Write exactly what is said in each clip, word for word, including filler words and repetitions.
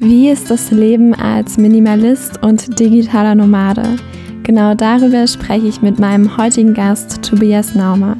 Wie ist das Leben als Minimalist und digitaler Nomade? Genau darüber spreche ich mit meinem heutigen Gast Tobias Naumer.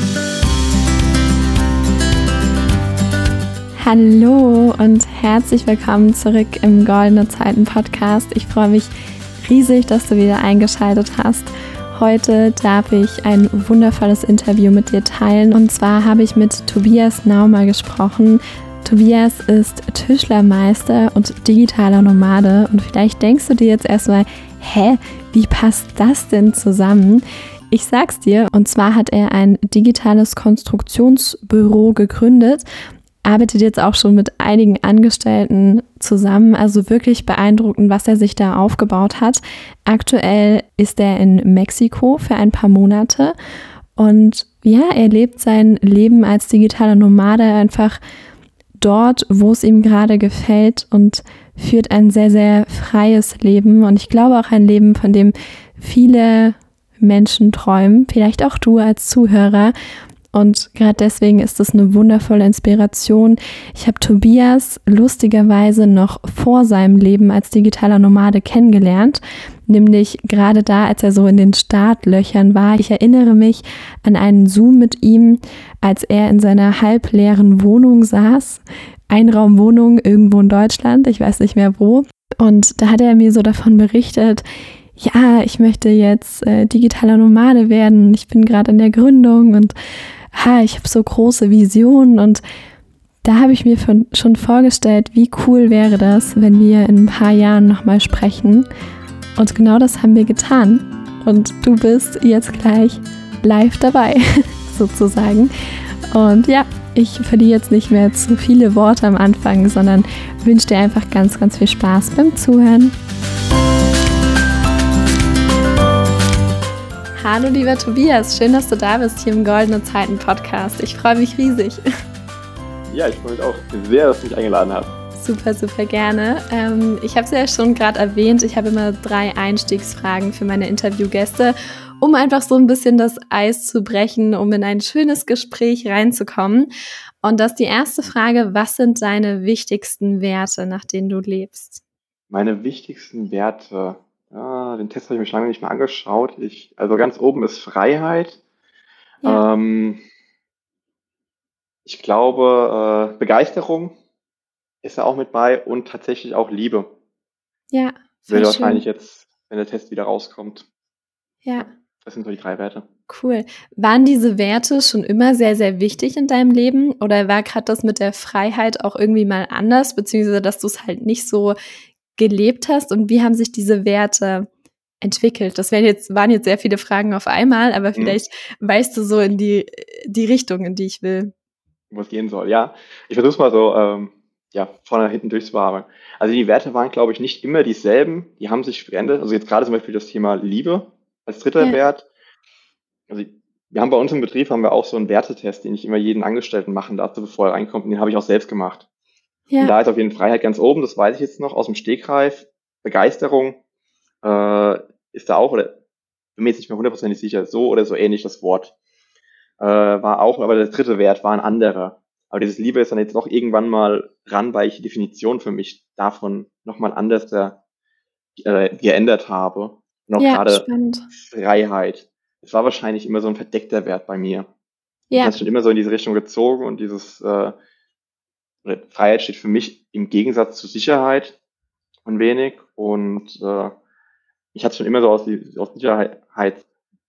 Hallo und herzlich willkommen zurück im Goldene Zeiten Podcast. Ich freue mich riesig, dass du wieder eingeschaltet hast. Heute darf ich ein wundervolles Interview mit dir teilen, und zwar habe ich mit Tobias Naumer gesprochen. Tobias ist Tischlermeister und digitaler Nomade, und vielleicht denkst du dir jetzt erstmal, hä, wie passt das denn zusammen? Ich sag's dir, und zwar hat er ein digitales Konstruktionsbüro gegründet, arbeitet jetzt auch schon mit einigen Angestellten zusammen, also wirklich beeindruckend, was er sich da aufgebaut hat. Aktuell ist er in Mexiko für ein paar Monate und ja, er lebt sein Leben als digitaler Nomade einfach dort, wo es ihm gerade gefällt, und führt ein sehr, sehr freies Leben, und ich glaube auch ein Leben, von dem viele Menschen träumen, vielleicht auch du als Zuhörer. Und gerade deswegen ist es eine wundervolle Inspiration. Ich habe Tobias lustigerweise noch vor seinem Leben als digitaler Nomade kennengelernt, nämlich gerade da, als er so in den Startlöchern war. Ich erinnere mich an einen Zoom mit ihm, als er in seiner halbleeren Wohnung saß, Einraumwohnung irgendwo in Deutschland, ich weiß nicht mehr wo. Und da hat er mir so davon berichtet, ja, ich möchte jetzt äh, digitaler Nomade werden, ich bin gerade in der Gründung und ha, ich habe so große Visionen, und da habe ich mir von, schon vorgestellt, wie cool wäre das, wenn wir in ein paar Jahren nochmal sprechen. Und genau das haben wir getan. Und du bist jetzt gleich live dabei, sozusagen. Und ja, ich verliere jetzt nicht mehr zu viele Worte am Anfang, sondern wünsche dir einfach ganz, ganz viel Spaß beim Zuhören. Hallo lieber Tobias, schön, dass du da bist hier im Goldene Zeiten Podcast. Ich freue mich riesig. Ja, ich freue mich auch sehr, dass du mich eingeladen hast. Super, super gerne. Ähm, ich habe es ja schon gerade erwähnt, ich habe immer drei Einstiegsfragen für meine Interviewgäste, um einfach so ein bisschen das Eis zu brechen, um in ein schönes Gespräch reinzukommen. Und das ist die erste Frage: Was sind deine wichtigsten Werte, nach denen du lebst? Meine wichtigsten Werte, ja, den Test habe ich mir schon lange nicht mehr angeschaut. Ich, also ganz oben ist Freiheit. Ja, Ähm, ich glaube, äh, Begeisterung ist da auch mit bei, und tatsächlich auch Liebe. ja, voll Würde wahrscheinlich schön. jetzt, wenn der Test wieder rauskommt. Ja, Ja, das sind so die drei Werte. cool. Waren diese Werte schon immer sehr, sehr wichtig in deinem Leben, oder war gerade das mit der Freiheit auch irgendwie mal anders, beziehungsweise dass du es halt nicht so gelebt hast, und wie haben sich diese Werte entwickelt? Das wären jetzt, waren jetzt sehr viele Fragen auf einmal, aber Mhm. vielleicht weißt du so in die, die Richtung, in die ich will. Wo es gehen soll. Ja, ich versuche es mal so, ähm, ja, vorne nach hinten durchzubearbeiten. Also die Werte waren, glaube ich, nicht immer dieselben. Die haben sich verändert. Also jetzt gerade zum Beispiel das Thema Liebe als dritter Ja, Wert. Also wir haben bei uns im Betrieb haben wir auch so einen Wertetest, den ich immer jeden Angestellten machen lasse, bevor er reinkommt. Und den habe ich auch selbst gemacht. Und ja, da ist auf jeden Fall Freiheit ganz oben, das weiß ich jetzt noch aus dem Stegreif. Begeisterung äh, ist da auch, oder bin mir jetzt nicht mehr hundertprozentig sicher, so oder so ähnlich das Wort. Äh, war auch, aber der dritte Wert war ein anderer. Aber dieses Liebe ist dann jetzt noch irgendwann mal ran, weil ich die Definition für mich davon nochmal anders da, äh, geändert habe. Und auch ja, gerade spannend. Freiheit. Es war wahrscheinlich immer so ein verdeckter Wert bei mir. Mich Ja, hat schon immer so in diese Richtung gezogen, und dieses äh, oder Freiheit steht für mich im Gegensatz zu Sicherheit ein wenig, und äh, mich hat schon immer so aus, die, aus Sicherheitsbereichen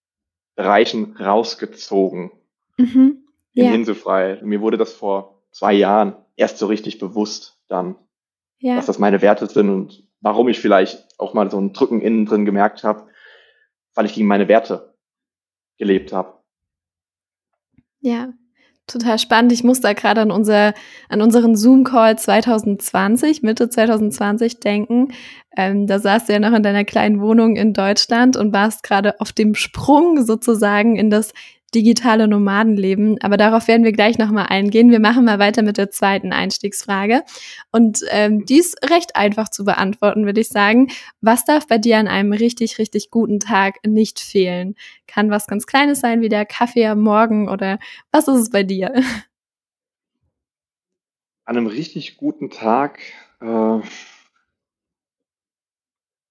rausgezogen mhm. hin, Ja, hin zu Freiheit. Und mir wurde das vor zwei Jahren erst so richtig bewusst dann, dass ja, das meine Werte sind, und warum ich vielleicht auch mal so ein Drücken innen drin gemerkt habe, weil ich gegen meine Werte gelebt habe. ja. Total spannend. Ich muss da gerade an unser, an unseren Zoom-Call zwanzig zwanzig, Mitte zwanzig zwanzig denken. Ähm, da saßt du ja noch in deiner kleinen Wohnung in Deutschland und warst gerade auf dem Sprung sozusagen in das digitale Nomadenleben. Aber darauf werden wir gleich nochmal eingehen. Wir machen mal weiter mit der zweiten Einstiegsfrage. Und ähm, die ist recht einfach zu beantworten, würde ich sagen. Was darf bei dir an einem richtig, richtig guten Tag nicht fehlen? Kann was ganz Kleines sein, wie der Kaffee am Morgen, oder was ist es bei dir? An einem richtig guten Tag, äh,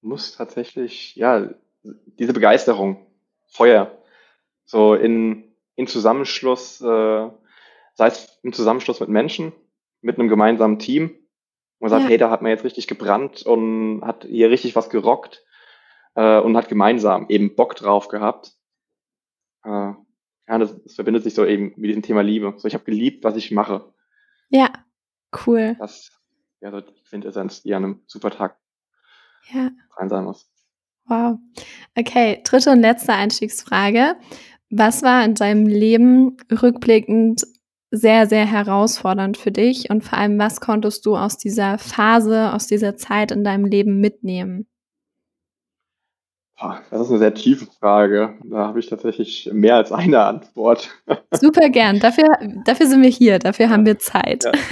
muss tatsächlich, ja, diese Begeisterung, Feuer, so in, in Zusammenschluss, äh, sei es im Zusammenschluss mit Menschen, mit einem gemeinsamen Team, wo man sagt, Ja, hey, da hat man jetzt richtig gebrannt und hat hier richtig was gerockt äh, und hat gemeinsam eben Bock drauf gehabt. Äh, ja, das, das verbindet sich so eben mit diesem Thema Liebe. So, ich habe geliebt, was ich mache. ja, cool. Das, ja, so die Quintessenz, die an einem Supertag Ja, rein sein muss. wow. Okay, dritte und letzte Einstiegsfrage. Was war in deinem Leben rückblickend sehr, sehr herausfordernd für dich und vor allem, was konntest du aus dieser Phase, aus dieser Zeit in deinem Leben mitnehmen? Boah, das ist eine sehr tiefe Frage. Da habe ich tatsächlich mehr als eine Antwort. Super gern. Dafür, dafür sind wir hier, dafür haben Ja, wir Zeit. ja.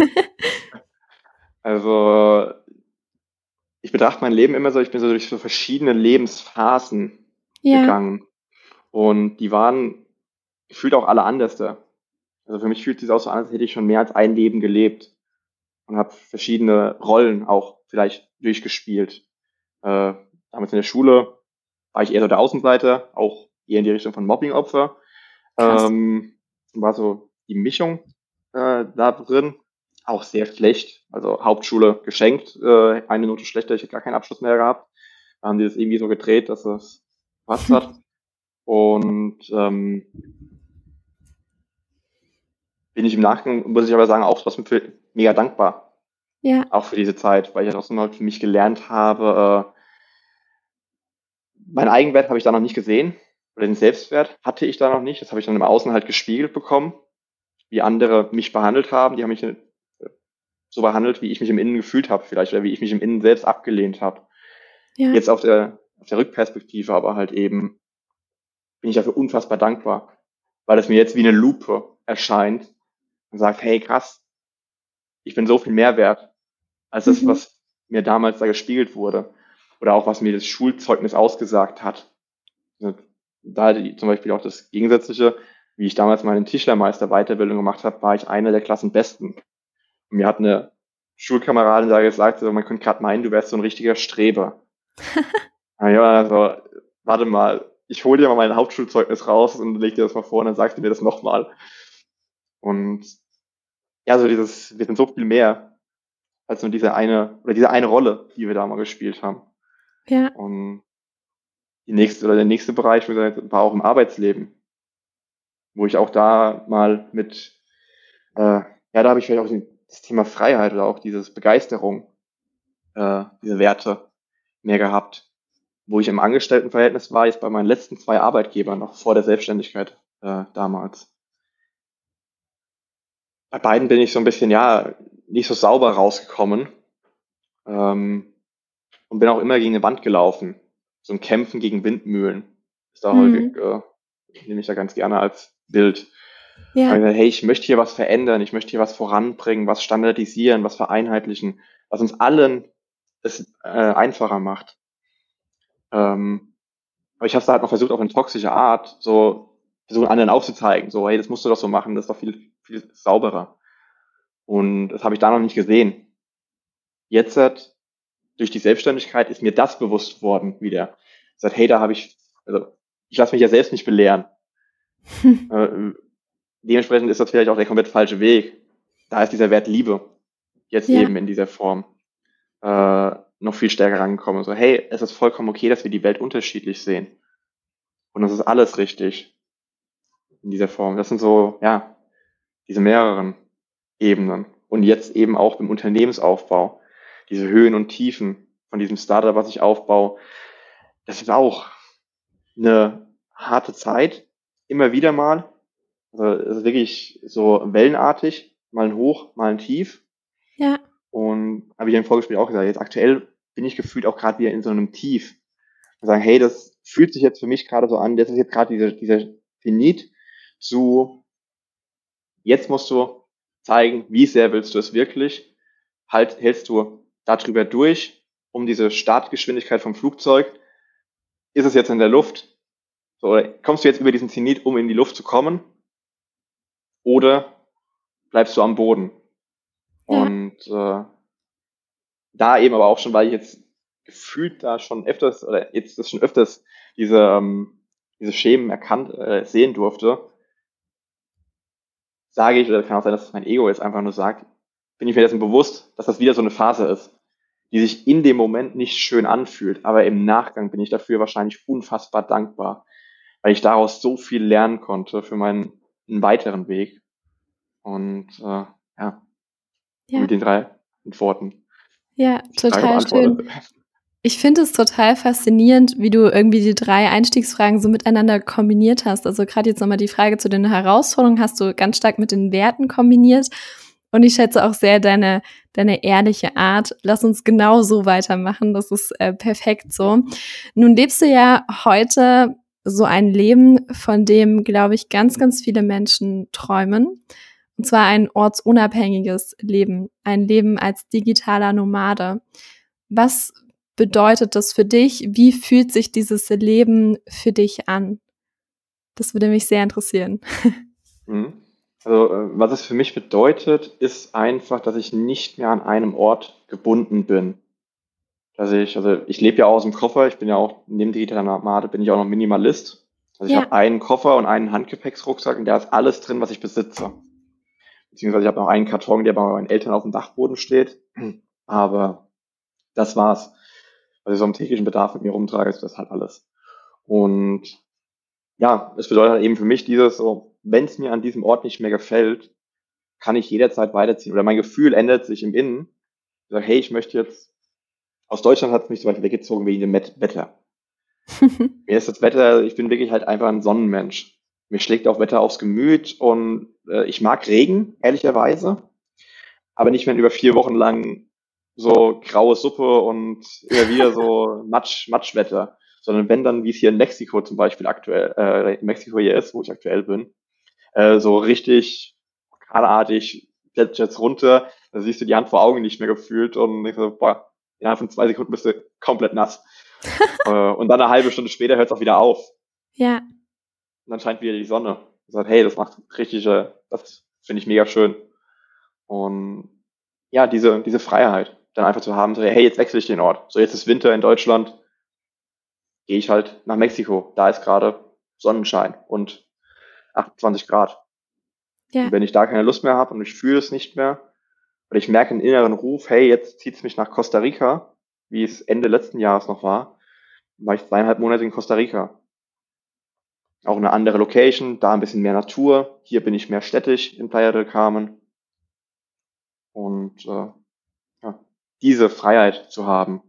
Also ich betrachte mein Leben immer so, ich bin so durch so verschiedene Lebensphasen Ja, gegangen. Und die waren gefühlt auch alle anders. Also für mich fühlt es sich auch so an, als hätte ich schon mehr als ein Leben gelebt und habe verschiedene Rollen auch vielleicht durchgespielt. Äh, damals in der Schule war ich eher so der Außenseiter, auch eher in die Richtung von Mobbing-Opfer. krass. Ähm, war so die Mischung äh, da drin. Auch sehr schlecht. Also Hauptschule geschenkt, äh, eine Note schlechter, ich hätte gar keinen Abschluss mehr gehabt. Da haben die das irgendwie so gedreht, dass es gepasst hat. Und ähm, bin ich im Nachgang, muss ich aber sagen, auch trotzdem für, mega dankbar. Ja, Auch für diese Zeit, weil ich ja trotzdem halt für mich gelernt habe, äh, meinen Eigenwert habe ich da noch nicht gesehen. Oder den Selbstwert hatte ich da noch nicht. Das habe ich dann im Außen halt gespiegelt bekommen, wie andere mich behandelt haben. Die haben mich äh, so behandelt, wie ich mich im Innen gefühlt habe, vielleicht, oder wie ich mich im Innen selbst abgelehnt habe. ja. Jetzt auf der, auf der Rückperspektive aber halt eben bin ich dafür unfassbar dankbar, weil es mir jetzt wie eine Lupe erscheint und sagt, hey krass, ich bin so viel mehr wert als das, Mhm. was mir damals da gespiegelt wurde. Oder auch was mir das Schulzeugnis ausgesagt hat. Da die, zum Beispiel auch das Gegensätzliche, wie ich damals meine Tischlermeister Weiterbildung gemacht habe, war ich einer der Klassenbesten. Und mir hat eine Schulkameradin da gesagt, so, man könnte gerade meinen, du wärst so ein richtiger Streber. Na ja, also, warte mal, ich hole dir mal mein Hauptschulzeugnis raus und leg dir das mal vor und dann sagst du mir das nochmal. Und ja, so dieses, wir sind so viel mehr als nur diese eine, oder diese eine Rolle, die wir da mal gespielt haben. Ja, Und die nächste, oder der nächste Bereich war auch im Arbeitsleben, wo ich auch da mal mit, äh, ja, da habe ich vielleicht auch das Thema Freiheit oder auch dieses Begeisterung, äh, diese Werte mehr gehabt, wo ich im Angestelltenverhältnis war, jetzt bei meinen letzten zwei Arbeitgebern, noch vor der Selbstständigkeit äh, damals. Bei beiden bin ich so ein bisschen, ja, nicht so sauber rausgekommen ähm, und bin auch immer gegen eine Wand gelaufen. So ein Kämpfen gegen Windmühlen ist da häufig, mhm. äh, nehme ich da ganz gerne als Bild. Da habe Ja, ich gesagt, hey, ich möchte hier was verändern, ich möchte hier was voranbringen, was standardisieren, was vereinheitlichen, was uns allen es äh, einfacher macht. Ähm, aber ich habe es da halt noch versucht, auf eine toxische Art, so versuchen anderen aufzuzeigen, so, hey, das musst du doch so machen, das ist doch viel, viel sauberer. Und das habe ich da noch nicht gesehen. Jetzt halt, durch die Selbstständigkeit ist mir das bewusst worden wieder. Ich sage, hey, da habe ich, also ich lasse mich ja selbst nicht belehren. Äh, dementsprechend ist das vielleicht auch der komplett falsche Weg. Da ist dieser Wert Liebe jetzt ja, eben in dieser Form äh, noch viel stärker rangekommen. So, hey, es ist vollkommen okay, dass wir die Welt unterschiedlich sehen. Und das ist alles richtig in dieser Form. Das sind so, ja, diese mehreren Ebenen. Und jetzt eben auch im Unternehmensaufbau, diese Höhen und Tiefen von diesem Startup, was ich aufbaue, das ist auch eine harte Zeit. Immer wieder mal. Also es ist wirklich so wellenartig, mal ein Hoch, mal ein Tief. ja, Und habe ich im Vorgespräch auch gesagt, jetzt aktuell bin ich gefühlt auch gerade wieder in so einem Tief. Und sagen, hey, das fühlt sich jetzt für mich gerade so an, das ist jetzt gerade dieser, dieser Zenit zu, jetzt musst du zeigen, wie sehr willst du es wirklich, halt, hältst du darüber durch, um diese Startgeschwindigkeit vom Flugzeug, ist es jetzt in der Luft, so, oder kommst du jetzt über diesen Zenit, um in die Luft zu kommen, oder bleibst du am Boden? ja, Und äh, da eben aber auch schon, weil ich jetzt gefühlt da schon öfters, oder jetzt das schon öfters diese, ähm, diese Schemen erkannt, äh, sehen durfte, sage ich, oder kann auch sein, dass es mein Ego jetzt einfach nur sagt, bin ich mir dessen bewusst, dass das wieder so eine Phase ist, die sich in dem Moment nicht schön anfühlt, aber im Nachgang bin ich dafür wahrscheinlich unfassbar dankbar, weil ich daraus so viel lernen konnte für meinen einen weiteren Weg. Und äh, ja, Ja, mit den drei Worten ja, die Frage total beantwortet. schön. Ich finde es total faszinierend, wie du irgendwie die drei Einstiegsfragen so miteinander kombiniert hast. Also gerade jetzt nochmal die Frage zu den Herausforderungen hast du ganz stark mit den Werten kombiniert. Und ich schätze auch sehr deine, deine ehrliche Art. Lass uns genau so weitermachen. Das ist äh, perfekt so. Nun lebst du ja heute so ein Leben, von dem, glaube ich, ganz, ganz viele Menschen träumen. Und zwar ein ortsunabhängiges Leben. Ein Leben als digitaler Nomade. Was bedeutet das für dich? Wie fühlt sich dieses Leben für dich an? Das würde mich sehr interessieren. Mhm. Also, äh, was es für mich bedeutet, ist einfach, dass ich nicht mehr an einem Ort gebunden bin. Dass ich, also ich lebe ja auch aus dem Koffer, ich bin ja auch neben digitaler Nomade bin ich auch noch Minimalist. Also ich Ja, habe einen Koffer und einen Handgepäcksrucksack und da ist alles drin, was ich besitze. Beziehungsweise ich habe noch einen Karton, der bei meinen Eltern auf dem Dachboden steht. Aber das war's. Was ich so am täglichen Bedarf mit mir rumtrage, ist das halt alles. Und ja, es bedeutet halt eben für mich dieses so, wenn es mir an diesem Ort nicht mehr gefällt, kann ich jederzeit weiterziehen. Oder mein Gefühl ändert sich im Innen. Ich sage, hey, ich möchte jetzt, aus Deutschland hat es mich so weit weggezogen wegen dem Met- Wetter. Mir ist das Wetter, ich bin wirklich halt einfach ein Sonnenmensch. Mir schlägt auch Wetter aufs Gemüt und äh, ich mag Regen, ehrlicherweise, aber nicht mehr über vier Wochen lang so graue Suppe und immer wieder so Matsch, Matschwetter, sondern wenn dann, wie es hier in Mexiko zum Beispiel aktuell, äh, in Mexiko hier ist, wo ich aktuell bin, äh, so richtig orkanartig, jetzt runter, da siehst du die Hand vor Augen nicht mehr gefühlt und denkst so, boah, innerhalb von zwei Sekunden bist du komplett nass. Äh, und dann eine halbe Stunde später hört es auch wieder auf. ja, Und dann scheint wieder die Sonne. Ich sage, hey, das macht richtig, äh, das finde ich mega schön. Und ja, diese, diese Freiheit, dann einfach zu haben, so, hey, jetzt wechsle ich den Ort. So, jetzt ist Winter in Deutschland, gehe ich halt nach Mexiko. Da ist gerade Sonnenschein und achtundzwanzig Grad. ja. Und wenn ich da keine Lust mehr habe und ich fühle es nicht mehr, oder ich merke einen inneren Ruf, hey, jetzt zieht es mich nach Costa Rica, wie es Ende letzten Jahres noch war, dann war ich zweieinhalb Monate in Costa Rica. Auch eine andere Location, da ein bisschen mehr Natur. Hier bin ich mehr städtisch in Playa del Carmen. Und äh, ja, diese Freiheit zu haben,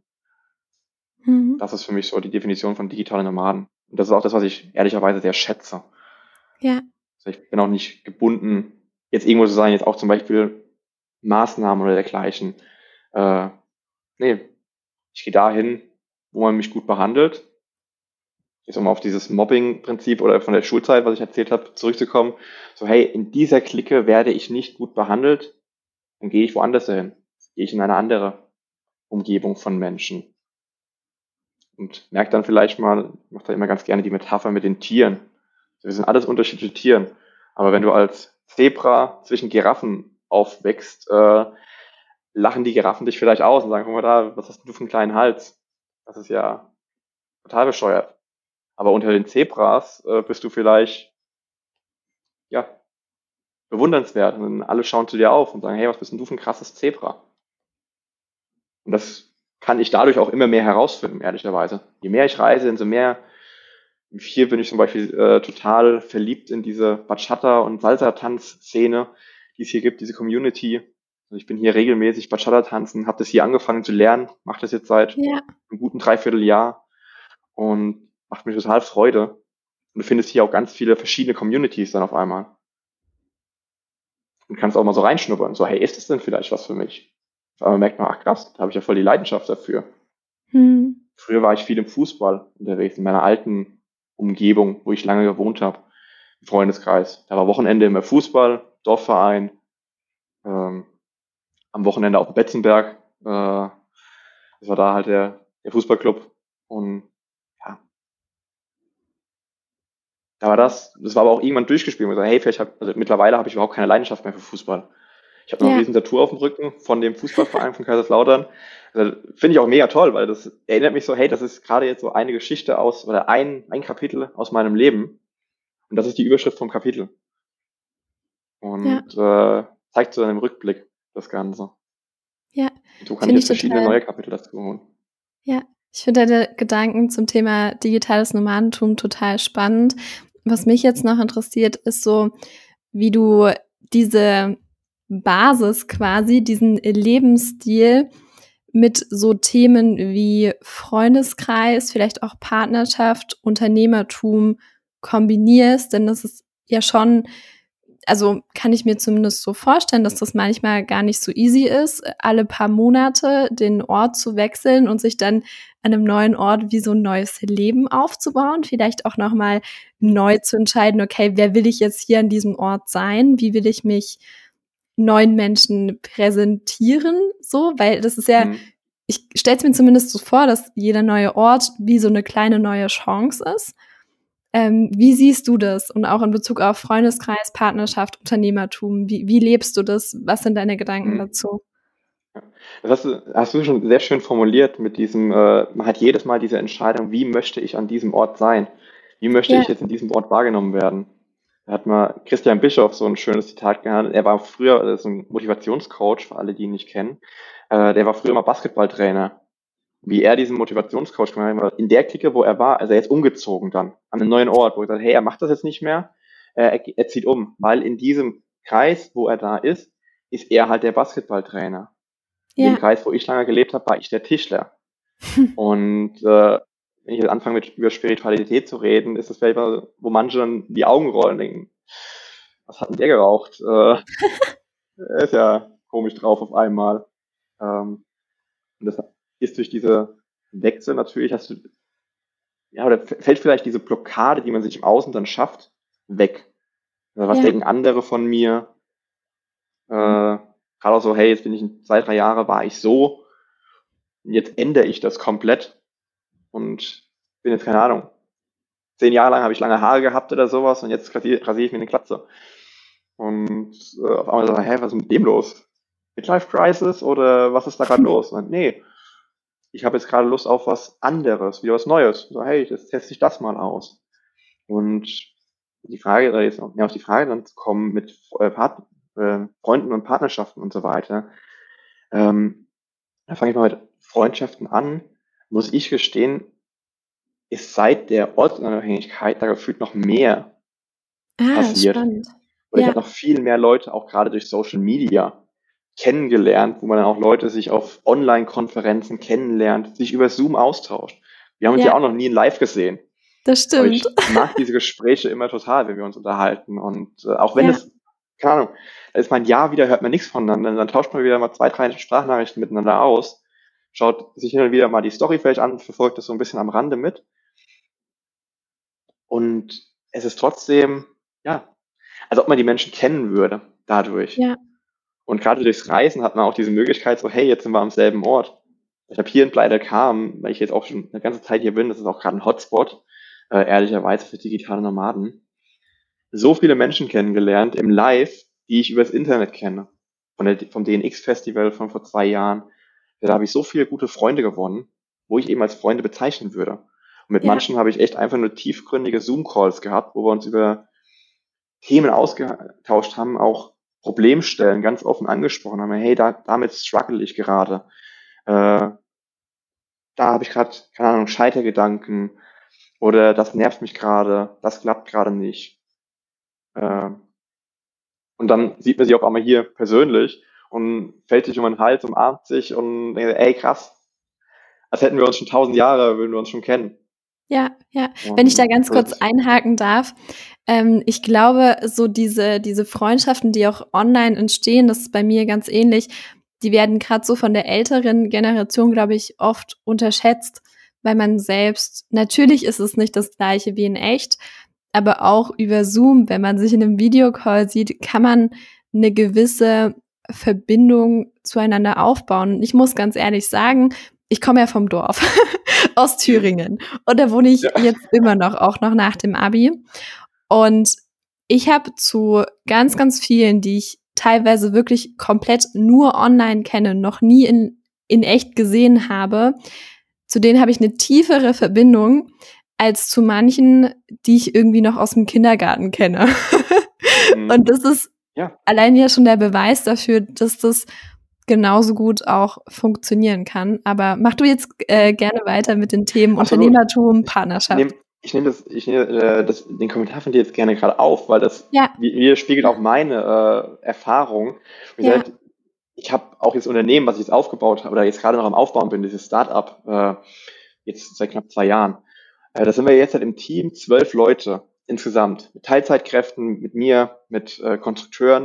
Mhm. das ist für mich so die Definition von digitalen Nomaden. Und das ist auch das, was ich ehrlicherweise sehr schätze. Ja. Also ich bin auch nicht gebunden, jetzt irgendwo zu sein, jetzt auch zum Beispiel Maßnahmen oder dergleichen. Äh, nee, ich gehe dahin, wo man mich gut behandelt. Jetzt um auf dieses Mobbing-Prinzip oder von der Schulzeit, was ich erzählt habe, zurückzukommen. So, hey, in dieser Clique werde ich nicht gut behandelt, dann gehe ich woanders hin. Gehe ich in eine andere Umgebung von Menschen. Und merke dann vielleicht mal, ich mache da immer ganz gerne die Metapher mit den Tieren. Wir sind alles unterschiedliche Tiere. Aber wenn du als Zebra zwischen Giraffen aufwächst, äh, lachen die Giraffen dich vielleicht aus und sagen, guck mal da, was hast du für einen kleinen Hals? Das ist ja total bescheuert. Aber unter den Zebras äh, bist du vielleicht, ja, bewundernswert. Und alle schauen zu dir auf und sagen, hey, was bist denn du für ein krasses Zebra? Und das kann ich dadurch auch immer mehr herausfinden, ehrlicherweise. Je mehr ich reise, umso mehr. Hier bin ich zum Beispiel äh, total verliebt in diese Bachata- und Salsa-Tanz-Szene, die es hier gibt, diese Community. Also ich bin hier regelmäßig Bachata tanzen, habe das hier angefangen zu lernen, mache das jetzt seit Ja. einem guten Dreivierteljahr und macht mir total Freude. Und du findest hier auch ganz viele verschiedene Communities dann auf einmal. Und kannst auch mal so reinschnuppern. So, hey, ist das denn vielleicht was für mich? Auf einmal merkt man, ach krass, da habe ich ja voll die Leidenschaft dafür. Mhm. Früher war ich viel im Fußball unterwegs, in meiner alten Umgebung, wo ich lange gewohnt habe, im Freundeskreis. Da war Wochenende immer Fußball, Dorfverein, ähm, am Wochenende auf dem Betzenberg. Äh, das war da halt der, der Fußballclub. Und ja, da war das. Das war aber auch irgendwann durchgespielt. Und ich so, hey, vielleicht hab, also mittlerweile habe ich überhaupt keine Leidenschaft mehr für Fußball. Ich habe noch Ja. ein riesen Tattoo auf dem Rücken von dem Fußballverein von Kaiserslautern. Also, finde ich auch mega toll, weil das erinnert mich so, hey, das ist gerade jetzt so eine Geschichte aus, oder ein, ein Kapitel aus meinem Leben. Und das ist die Überschrift vom Kapitel. Und äh, zeigt so in einem Rückblick das Ganze. Ja, Und so kann ich finde jetzt ich verschiedene total, neue Kapitel dazu holen. ja, ich finde deine Gedanken zum Thema digitales Nomadentum total spannend. Was mich jetzt noch interessiert, ist so, wie du diese Basis quasi, diesen Lebensstil mit so Themen wie Freundeskreis, vielleicht auch Partnerschaft, Unternehmertum kombinierst, denn das ist ja schon, also kann ich mir zumindest so vorstellen, dass das manchmal gar nicht so easy ist, alle paar Monate den Ort zu wechseln und sich dann an einem neuen Ort wie so ein neues Leben aufzubauen, vielleicht auch nochmal neu zu entscheiden, okay, wer will ich jetzt hier an diesem Ort sein, wie will ich mich neuen Menschen präsentieren, so, weil das ist ja, Mhm. ich stelle es mir zumindest so vor, dass jeder neue Ort wie so eine kleine neue Chance ist. Ähm, wie siehst du das? Und auch in Bezug auf Freundeskreis, Partnerschaft, Unternehmertum, wie, wie lebst du das? Was sind deine Gedanken Mhm. dazu? Das hast du, hast du schon sehr schön formuliert mit diesem, äh, man hat jedes Mal diese Entscheidung, wie möchte ich an diesem Ort sein? Wie möchte Ja, ich jetzt in diesem Ort wahrgenommen werden? Da hat mal Christian Bischoff so ein schönes Zitat gehabt. Er war früher äh, so ein Motivationscoach, für alle, die ihn nicht kennen. Äh, der war früher mal Basketballtrainer. Wie er diesen Motivationscoach gemacht hat, in der Clique, wo er war, also er ist umgezogen dann an einen neuen Ort, wo er sagt, hey, er macht das jetzt nicht mehr, äh, er, er zieht um, weil in diesem Kreis, wo er da ist, ist er halt der Basketballtrainer. In dem ja, Kreis, wo ich lange gelebt habe, war ich der Tischler. Und äh, wenn ich jetzt anfange, mit, über Spiritualität zu reden, ist das vielleicht mal, wo manche dann die Augen rollen und denken, was hat denn der geraucht? Äh, er ist ja komisch drauf auf einmal. Ähm, und das ist durch diese Wechsel natürlich, hast du, ja, oder fällt vielleicht diese Blockade, die man sich im Außen dann schafft, weg. Also was ja, denken andere von mir? Äh, gerade auch so, hey, jetzt bin ich in zwei, drei Jahre, war ich so, und jetzt ändere ich das komplett und bin jetzt, keine Ahnung, zehn Jahre lang habe ich lange Haare gehabt oder sowas und jetzt rasiere, rasiere ich mir eine Glatze. Und äh, auf einmal so, hä, was ist mit dem los? Midlife Crisis oder was ist da gerade los? Und nee, ich habe jetzt gerade Lust auf was anderes, wieder was Neues. So, hey, jetzt teste ich das mal aus. Und die Frage, oder jetzt mehr auf die Frage dann zu kommen mit äh, Part, äh, Freunden und Partnerschaften und so weiter. Ähm, da fange ich mal mit Freundschaften an. Muss ich gestehen, ist seit der Ortsunabhängigkeit da gefühlt noch mehr ah, passiert. spannend. Oder ich Ja, habe noch viel mehr Leute, auch gerade durch Social Media, kennengelernt, wo man dann auch Leute sich auf Online-Konferenzen kennenlernt, sich über Zoom austauscht. Wir haben uns ja ja, auch noch nie in live gesehen. das Aber stimmt. ich mag diese Gespräche immer total, wenn wir uns unterhalten. Und äh, auch wenn Ja, es, keine Ahnung, da ist mal ein Jahr wieder, hört man nichts voneinander, dann tauscht man wieder mal zwei, drei Sprachnachrichten miteinander aus, schaut sich hin und wieder mal die Story vielleicht an, verfolgt das so ein bisschen am Rande mit. Und es ist trotzdem, ja, als ob man die Menschen kennen würde dadurch. ja, Und gerade durchs Reisen hat man auch diese Möglichkeit, so, hey, jetzt sind wir am selben Ort. Ich habe hier in Playa del Carmen, weil ich jetzt auch schon eine ganze Zeit hier bin, das ist auch gerade ein Hotspot, äh, ehrlicherweise für digitale Nomaden, so viele Menschen kennengelernt im Live, die ich übers Internet kenne. Von der, vom D N X-Festival von vor zwei Jahren. Ja, da habe ich so viele gute Freunde gewonnen, wo ich eben als Freunde bezeichnen würde. Und mit ja, manchen habe ich echt einfach nur tiefgründige Zoom-Calls gehabt, wo wir uns über Themen ausgetauscht haben, auch Problemstellen ganz offen angesprochen haben. Hey, da, damit struggle ich gerade. Äh, da habe ich gerade, keine Ahnung, Scheitergedanken oder das nervt mich gerade, das klappt gerade nicht. Äh, und dann sieht man sich auf einmal hier persönlich und fällt sich um den Hals, umarmt sich und denkt, ey krass, als hätten wir uns schon tausend Jahre, würden wir uns schon kennen. ja, ja. Wenn ich da Und ganz also kurz das, einhaken darf, ähm, ich glaube, so diese, diese Freundschaften, die auch online entstehen, das ist bei mir ganz ähnlich, die werden gerade so von der älteren Generation, glaube ich, oft unterschätzt, weil man selbst, natürlich ist es nicht das gleiche wie in echt, aber auch über Zoom, wenn man sich in einem Videocall sieht, kann man eine gewisse Verbindung zueinander aufbauen. Und ich muss ganz ehrlich sagen, ich komme ja vom Dorf aus Thüringen und da wohne ich ja, jetzt immer noch, auch noch nach dem Abi. Und ich habe zu ganz, ganz vielen, die ich teilweise wirklich komplett nur online kenne, noch nie in, in echt gesehen habe, zu denen habe ich eine tiefere Verbindung als zu manchen, die ich irgendwie noch aus dem Kindergarten kenne. Mhm. Und das ist ja allein ja schon der Beweis dafür, dass das genauso gut auch funktionieren kann. Aber mach du jetzt äh, gerne weiter mit den Themen Absolut. Unternehmertum, Partnerschaft. Ich nehme ich nehm das, ich nehm, äh, das, den Kommentar von dir jetzt gerne gerade auf, weil das ja. widerspiegelt auch meine äh, Erfahrung. Und ja. ich ich habe auch jetzt Unternehmen, was ich jetzt aufgebaut habe oder jetzt gerade noch am Aufbauen bin, dieses Startup, äh, jetzt seit knapp zwei Jahren. Äh, da sind wir jetzt halt im Team zwölf Leute insgesamt, mit Teilzeitkräften, mit mir, mit äh, Konstrukteuren.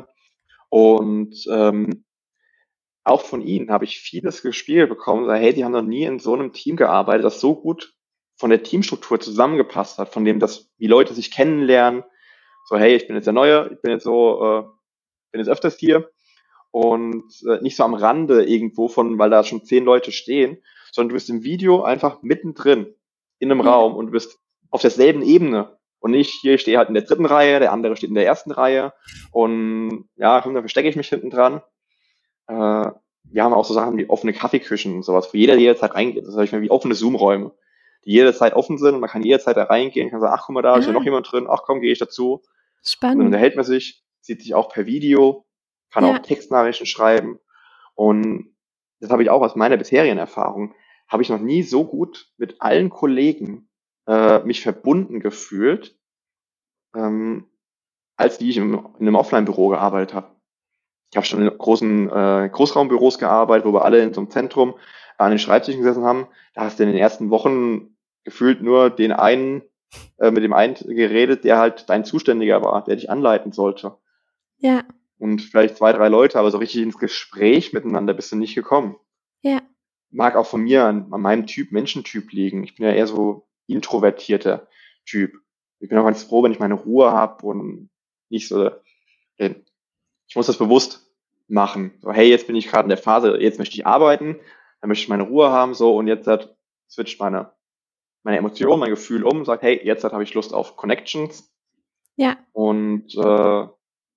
Und ähm, auch von ihnen habe ich vieles gespiegelt bekommen, so, hey, die haben noch nie in so einem Team gearbeitet, das so gut von der Teamstruktur zusammengepasst hat, von dem, dass die Leute sich kennenlernen. So, hey, ich bin jetzt der Neue, ich bin jetzt so, äh, bin jetzt öfters hier. Und äh, nicht so am Rande irgendwo von, weil da schon zehn Leute stehen, sondern du bist im Video einfach mittendrin in einem ja. Raum und du bist auf derselben Ebene. Und nicht, hier, ich stehe halt in der dritten Reihe, der andere steht in der ersten Reihe und ja, komm, da verstecke ich mich hinten dran. Äh, wir haben auch so Sachen wie offene Kaffeeküchen und sowas, wo jeder jederzeit reingeht. Das sag ich mal wie offene Zoom-Räume, die jederzeit offen sind und man kann jederzeit da reingehen, kann sagen, ach, guck mal, da ist ja noch jemand drin, ach komm, gehe ich dazu. Spannend. Und dann unterhält man sich, sieht sich auch per Video, kann ja. auch Textnachrichten schreiben. Und das habe ich auch aus meiner bisherigen Erfahrung, habe ich noch nie so gut mit allen Kollegen äh, mich verbunden gefühlt, ähm, als wie ich im, in einem Offline-Büro gearbeitet habe. Ich habe schon in großen äh, Großraumbüros gearbeitet, wo wir alle in so einem Zentrum an den Schreibtischen gesessen haben. Da hast du in den ersten Wochen gefühlt nur den einen, äh, mit dem einen geredet, der halt dein Zuständiger war, der dich anleiten sollte. Ja. Und vielleicht zwei, drei Leute, aber so richtig ins Gespräch miteinander bist du nicht gekommen. Ja. Mag auch von mir an, an meinem Typ, Menschentyp liegen. Ich bin ja eher so introvertierter Typ. Ich bin auch ganz froh, wenn ich meine Ruhe habe und nicht so, ich muss das bewusst machen. So, hey, jetzt bin ich gerade in der Phase, jetzt möchte ich arbeiten, dann möchte ich meine Ruhe haben, so, und jetzt hat, switcht meine, meine Emotion, mein Gefühl um, sagt, hey, jetzt habe ich Lust auf Connections. Ja. Und, äh,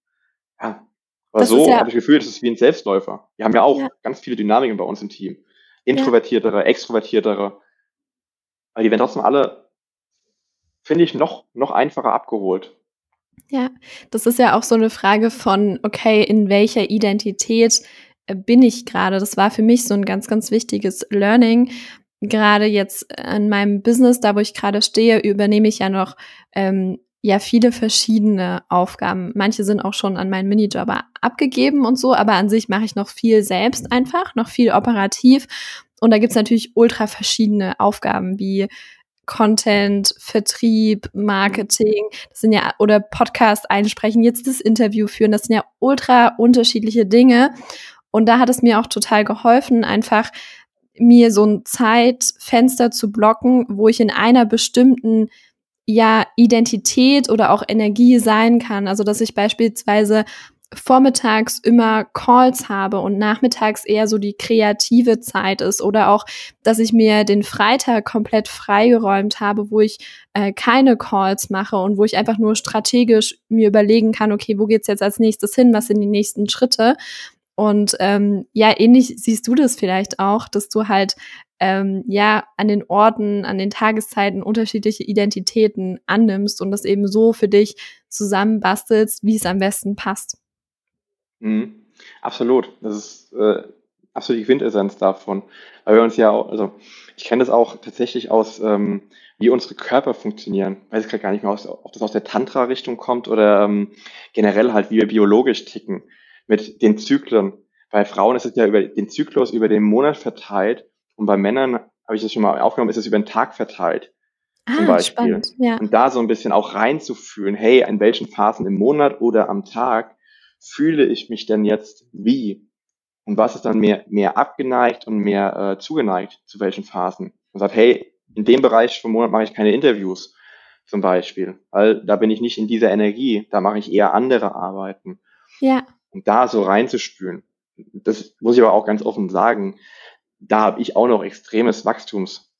ja, aber das so ja, habe ich das Gefühl, das ist wie ein Selbstläufer. Wir haben ja auch ja. ganz viele Dynamiken bei uns im Team. Introvertiertere, ja. extrovertiertere. Aber die werden trotzdem alle, finde ich, noch, noch einfacher abgeholt. Ja, das ist ja auch so eine Frage von, okay, in welcher Identität äh, bin ich gerade? Das war für mich so ein ganz, ganz wichtiges Learning. Gerade jetzt in meinem Business, da wo ich gerade stehe, übernehme ich ja noch ähm, ja viele verschiedene Aufgaben. Manche sind auch schon an meinen Minijobber abgegeben und so, aber an sich mache ich noch viel selbst einfach, noch viel operativ. Und da gibt's natürlich ultra verschiedene Aufgaben wie Content, Vertrieb, Marketing, das sind ja, oder Podcast einsprechen, jetzt das Interview führen, das sind ja ultra unterschiedliche Dinge. Und da hat es mir auch total geholfen, einfach mir so ein Zeitfenster zu blocken, wo ich in einer bestimmten ja Identität oder auch Energie sein kann. Also dass ich beispielsweise vormittags immer Calls habe und nachmittags eher so die kreative Zeit ist oder auch, dass ich mir den Freitag komplett freigeräumt habe, wo ich äh, keine Calls mache und wo ich einfach nur strategisch mir überlegen kann, okay, wo geht's jetzt als nächstes hin, was sind die nächsten Schritte? Und ähm, ja, ähnlich siehst du das vielleicht auch, dass du halt ähm, ja an den Orten, an den Tageszeiten unterschiedliche Identitäten annimmst und das eben so für dich zusammenbastelst, wie es am besten passt. Mhm. Absolut. Das ist äh, absolut die Quintessenz davon. Weil wir uns ja auch, also ich kenne das auch tatsächlich aus, ähm, wie unsere Körper funktionieren. Ich weiß gerade gar nicht mehr, aus, ob das aus der Tantra-Richtung kommt oder ähm, generell halt, wie wir biologisch ticken mit den Zyklen. Bei Frauen ist es ja über den Zyklus über den Monat verteilt und bei Männern, habe ich das schon mal aufgenommen, ist es über den Tag verteilt. Zum Ah, Beispiel. spannend, ja. Und da so ein bisschen auch reinzufühlen, hey, in welchen Phasen im Monat oder am Tag fühle ich mich denn jetzt wie? Und was ist dann mehr, mehr abgeneigt und mehr äh, zugeneigt zu welchen Phasen? Und sagt, hey, in dem Bereich vom Monat mache ich keine Interviews zum Beispiel, weil da bin ich nicht in dieser Energie, da mache ich eher andere Arbeiten. Ja. Und da so reinzuspülen, das muss ich aber auch ganz offen sagen, da habe ich auch noch extremes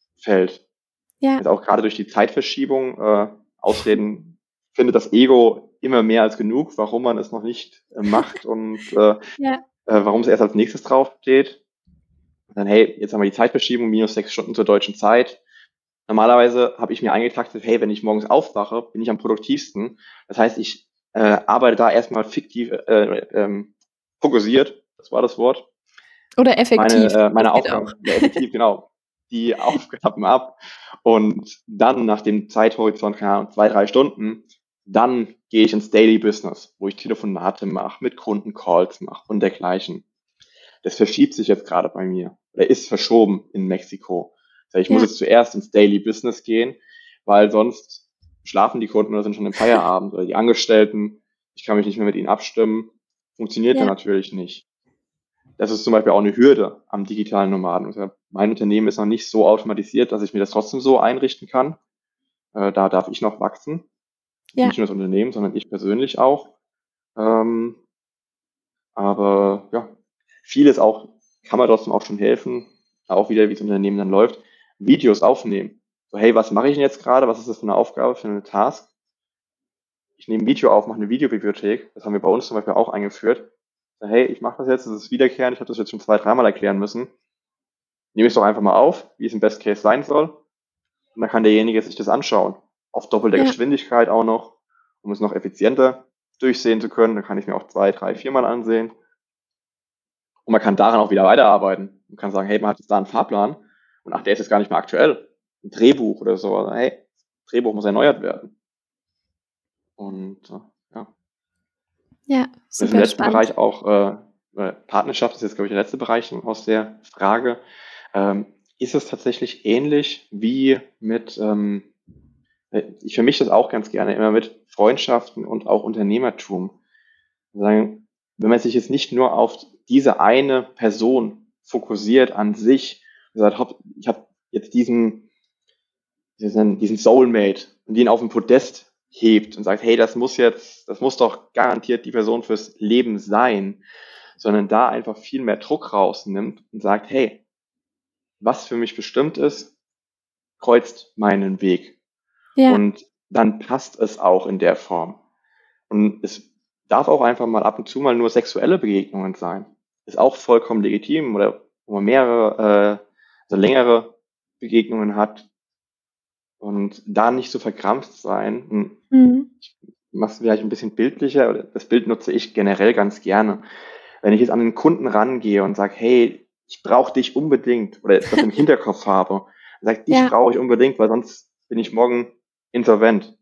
Wachstumsfeld. Ja. Also auch gerade durch die Zeitverschiebung, äh, Ausreden findet das Ego immer mehr als genug, warum man es noch nicht äh, macht und äh, Ja. äh, warum es erst als nächstes draufsteht. Und dann, hey, jetzt haben wir die Zeitverschiebung, minus sechs Stunden zur deutschen Zeit. Normalerweise habe ich mir eingetaktet, hey, wenn ich morgens aufwache, bin ich am produktivsten. Das heißt, ich äh, arbeite da erstmal fiktiv, äh, ähm, fokussiert, das war das Wort, Oder effektiv. meine, äh, Das meine geht auch. Aufgaben, ja, effektiv, genau, die Aufgaben ab. Und dann nach dem Zeithorizont, keine Ahnung, zwei, drei Stunden, dann gehe ich ins Daily Business, wo ich Telefonate mache, mit Kunden Calls mache und dergleichen. Das verschiebt sich jetzt gerade bei mir. Oder ist verschoben in Mexiko. Das heißt, ich muss Ja. jetzt zuerst ins Daily Business gehen, weil sonst schlafen die Kunden oder sind schon im Feierabend oder die Angestellten. Ich kann mich nicht mehr mit ihnen abstimmen. Funktioniert dann Ja. natürlich nicht. Das ist zum Beispiel auch eine Hürde am digitalen Nomaden. Also mein Unternehmen ist noch nicht so automatisiert, dass ich mir das trotzdem so einrichten kann. Äh, da darf ich noch wachsen. Ja. Nicht nur das Unternehmen, sondern ich persönlich auch. Ähm, aber ja, vieles auch kann man trotzdem auch schon helfen, auch wieder, wie das Unternehmen dann läuft, Videos aufnehmen. So, hey, was mache ich denn jetzt gerade? Was ist das für eine Aufgabe, für eine Task? Ich nehme ein Video auf, mache eine Videobibliothek. Das haben wir bei uns zum Beispiel auch eingeführt. So, hey, ich mache das jetzt, das ist wiederkehrend. Ich habe das jetzt schon zwei, dreimal erklären müssen. Nehme ich es doch einfach mal auf, wie es im Best Case sein soll. Und dann kann derjenige sich das anschauen. Auf doppelter Ja. Geschwindigkeit auch noch, um es noch effizienter durchsehen zu können. Dann kann ich mir auch zwei, drei, viermal ansehen. Und man kann daran auch wieder weiterarbeiten. Man kann sagen, hey, man hat jetzt da einen Fahrplan und ach, der ist jetzt gar nicht mehr aktuell. Ein Drehbuch oder so. Also, hey, Drehbuch muss erneuert werden. Und äh, ja, Ja, das ist im super letzten spannend. Bereich auch, äh, äh, Partnerschaft ist jetzt, glaube ich, der letzte Bereich aus der Frage. Ähm, ist es tatsächlich ähnlich wie mit, ähm, äh, ich vermische das auch ganz gerne immer mit Freundschaften und auch Unternehmertum. Sagen, wenn man sich jetzt nicht nur auf diese eine Person fokussiert an sich, gesagt, hopp, ich habe jetzt diesen, diesen, diesen Soulmate und den auf den Podest hebt und sagt, hey, das muss jetzt, das muss doch garantiert die Person fürs Leben sein, sondern da einfach viel mehr Druck rausnimmt und sagt, hey, was für mich bestimmt ist, kreuzt meinen Weg. Ja. Und dann passt es auch in der Form. Und es darf auch einfach mal ab und zu mal nur sexuelle Begegnungen sein. Ist auch vollkommen legitim oder wo man mehrere, äh, also längere Begegnungen hat und da nicht so verkrampft sein. Hm, Mhm. Ich mache es vielleicht ein bisschen bildlicher, oder das Bild nutze ich generell ganz gerne. Wenn ich jetzt an den Kunden rangehe und sage, hey, ich brauche dich unbedingt oder das im Hinterkopf habe und sage, dich Ja. brauche ich unbedingt, weil sonst bin ich morgen insolvent,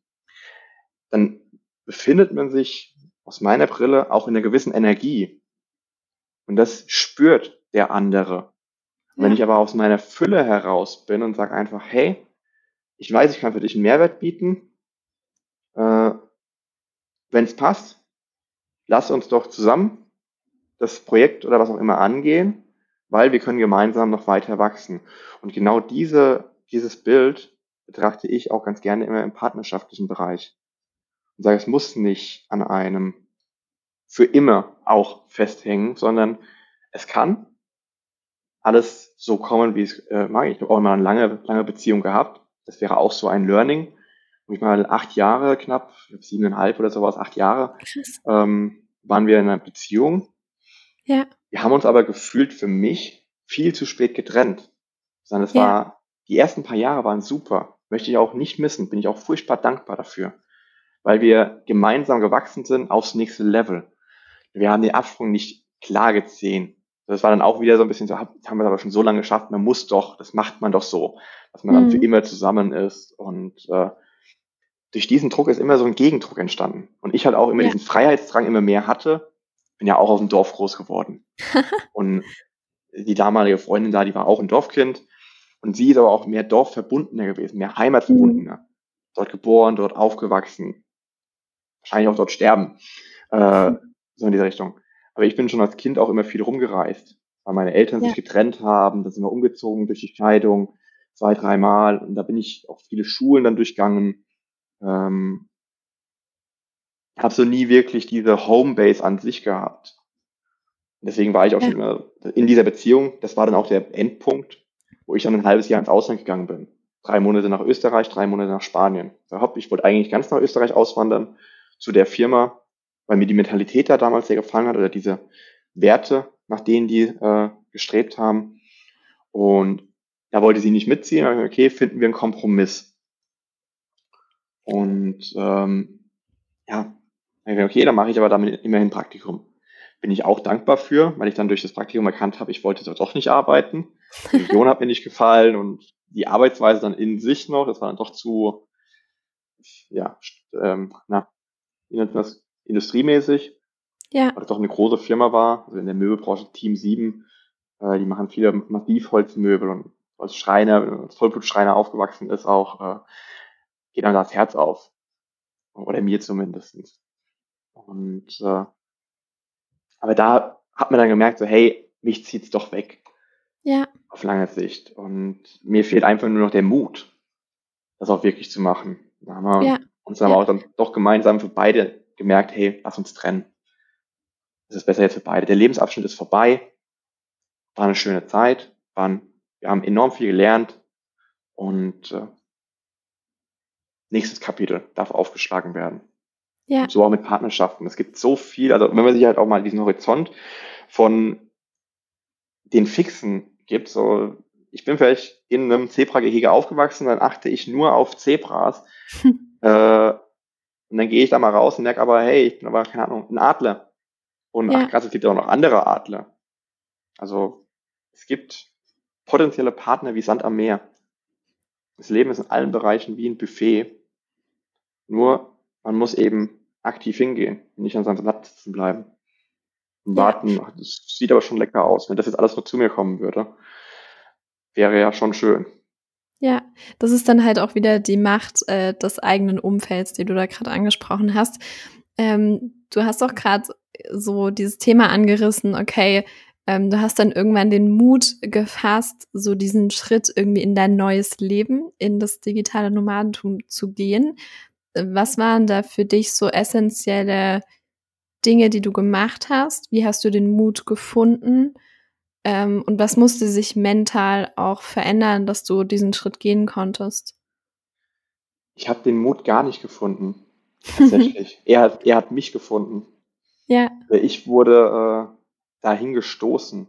dann befindet man sich aus meiner Brille auch in einer gewissen Energie. Und das spürt der andere. Und wenn Ja. ich aber aus meiner Fülle heraus bin und sage einfach, hey, ich weiß, ich kann für dich einen Mehrwert bieten, äh, wenn es passt, lass uns doch zusammen das Projekt oder was auch immer angehen, weil wir können gemeinsam noch weiter wachsen. Und genau diese, dieses Bild betrachte ich auch ganz gerne immer im partnerschaftlichen Bereich. Und sage, es muss nicht an einem für immer auch festhängen, sondern es kann alles so kommen, wie es äh, mag. Ich habe auch immer eine lange, lange Beziehung gehabt. Das wäre auch so ein Learning. Wo ich mal acht Jahre knapp, ich glaube siebeneinhalb oder sowas, acht Jahre, Krass. ähm, waren wir in einer Beziehung. Ja. Wir haben uns aber gefühlt für mich viel zu spät getrennt. Sondern es Ja. war, die ersten paar Jahre waren super. Möchte ich auch nicht missen. Bin ich auch furchtbar dankbar dafür. Weil wir gemeinsam gewachsen sind aufs nächste Level. Wir haben den Absprung nicht klar gesehen. Das war dann auch wieder so ein bisschen so, hab- haben wir es aber schon so lange geschafft, man muss doch, das macht man doch so, dass man dann für Mhm. immer zusammen ist. Und äh, durch diesen Druck ist immer so ein Gegendruck entstanden. Und ich halt auch immer Ja. diesen Freiheitsdrang immer mehr hatte. Bin ja auch auf dem Dorf groß geworden. Und die damalige Freundin da, die war auch ein Dorfkind. Und sie ist aber auch mehr dorfverbundener gewesen, mehr Mhm. heimatverbundener. Dort geboren, dort aufgewachsen, wahrscheinlich auch dort sterben. Äh, so in diese Richtung. Aber ich bin schon als Kind auch immer viel rumgereist, weil meine Eltern sich Ja. getrennt haben, dann sind wir umgezogen durch die Scheidung, zwei, dreimal. Und da bin ich auch viele Schulen dann durchgegangen. Ähm, habe so nie wirklich diese Homebase an sich gehabt. Und deswegen war ich auch Ja. schon immer in dieser Beziehung. Das war dann auch der Endpunkt, wo ich dann ein halbes Jahr ins Ausland gegangen bin. Drei Monate nach Österreich, drei Monate nach Spanien. Ich wollte eigentlich ganz nach Österreich auswandern. zu der Firma, weil mir die Mentalität da damals sehr gefallen hat oder diese Werte, nach denen die äh, gestrebt haben. Und da wollte sie nicht mitziehen. Da hab ich gesagt, okay, finden wir einen Kompromiss. Und ähm, ja, dann hab ich gesagt, okay, dann mache ich aber damit immerhin Praktikum. Bin ich auch dankbar für, weil ich dann durch das Praktikum erkannt habe, ich wollte dort doch nicht arbeiten. Die Region hat mir nicht gefallen und die Arbeitsweise dann in sich noch, das war dann doch zu, ja, ähm, na, wie nennt man das, industriemäßig, Ja, weil das doch eine große Firma war, also in der Möbelbranche Team sieben, äh, die machen viele Massivholzmöbel und als Schreiner, als Vollblutschreiner aufgewachsen ist auch, äh, geht einem das Herz auf. Oder mir zumindest. Und äh, aber da hat man dann gemerkt, so hey, mich zieht's doch weg ja, auf lange Sicht. Und mir fehlt einfach nur noch der Mut, das auch wirklich zu machen. Da haben ja, wir uns dann ja, aber auch dann doch gemeinsam für beide gemerkt, hey, lass uns trennen. Das ist besser jetzt für beide. Der Lebensabschnitt ist vorbei, war eine schöne Zeit, waren, wir haben enorm viel gelernt und äh, nächstes Kapitel darf aufgeschlagen werden. ja, Und so auch mit Partnerschaften. Es gibt so viel, also wenn man sich halt auch mal diesen Horizont von den Fixen gibt, so ich bin vielleicht in einem Zebragehege aufgewachsen, dann achte ich nur auf Zebras äh, und dann gehe ich da mal raus und merke aber, hey, ich bin aber, keine Ahnung, ein Adler. Und ach ja, krass, es gibt ja auch noch andere Adler. Also es gibt potenzielle Partner wie Sand am Meer. Das Leben ist in allen Bereichen wie ein Buffet. Nur man muss eben aktiv hingehen und nicht an seinem Blatt sitzen bleiben und ja. warten. Ach, das sieht aber schon lecker aus. Wenn das jetzt alles nur zu mir kommen würde, wäre ja schon schön. Ja, das ist dann halt auch wieder die Macht äh, des eigenen Umfelds, die du da gerade angesprochen hast. Ähm, du hast auch gerade so dieses Thema angerissen, okay, ähm, du hast dann irgendwann den Mut gefasst, so diesen Schritt irgendwie in dein neues Leben, in das digitale Nomadentum zu gehen. Äh, Was waren da für dich so essentielle Dinge, die du gemacht hast? Wie hast du den Mut gefunden? Ähm, und was musste sich mental auch verändern, dass du diesen Schritt gehen konntest? Ich habe den Mut gar nicht gefunden, tatsächlich. Er hat, er hat mich gefunden. Ja, Ich wurde äh, dahin gestoßen.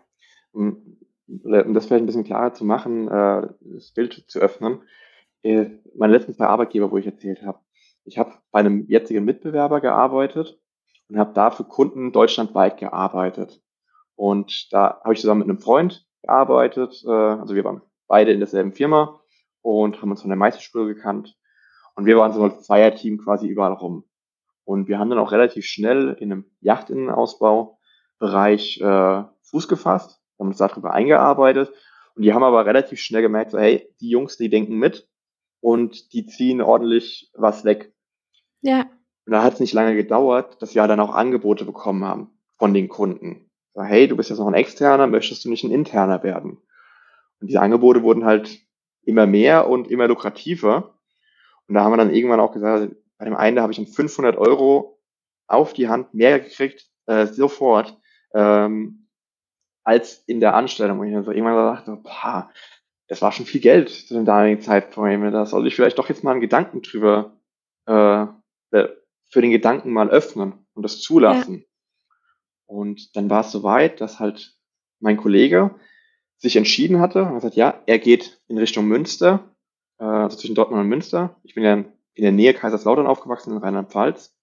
Um, um das vielleicht ein bisschen klarer zu machen, äh, das Bild zu öffnen. Äh, meine letzten zwei Arbeitgeber, wo ich erzählt habe. Ich habe bei einem jetzigen Mitbewerber gearbeitet und habe da für Kunden deutschlandweit gearbeitet. Und da habe ich zusammen mit einem Freund gearbeitet. Äh, also wir waren beide in derselben Firma und haben uns von der Meisterschule gekannt. Und wir waren so ein Zweierteam quasi überall rum. Und wir haben dann auch relativ schnell in einem Yachtinnenausbaubereich äh, Fuß gefasst, haben uns darüber eingearbeitet. Und die haben aber relativ schnell gemerkt, so, hey, die Jungs, die denken mit und die ziehen ordentlich was weg. ja, Und da hat es nicht lange gedauert, dass wir dann auch Angebote bekommen haben von den Kunden. So, hey, du bist jetzt noch ein Externer, möchtest du nicht ein Interner werden? Und diese Angebote wurden halt immer mehr und immer lukrativer. Und da haben wir dann irgendwann auch gesagt, bei dem einen, da habe ich dann fünfhundert Euro auf die Hand mehr gekriegt, äh, sofort, ähm, als in der Anstellung. Und ich dann so irgendwann dachte, boah, das war schon viel Geld zu dem damaligen Zeitpunkt. Da sollte ich vielleicht doch jetzt mal einen Gedanken drüber, äh, äh, für den Gedanken mal öffnen und das ja, zulassen. Und dann war es soweit, dass halt mein Kollege sich entschieden hatte und gesagt, ja, er geht in Richtung Münster, äh, also zwischen Dortmund und Münster. Ich bin ja in der Nähe Kaiserslautern aufgewachsen, in Rheinland-Pfalz.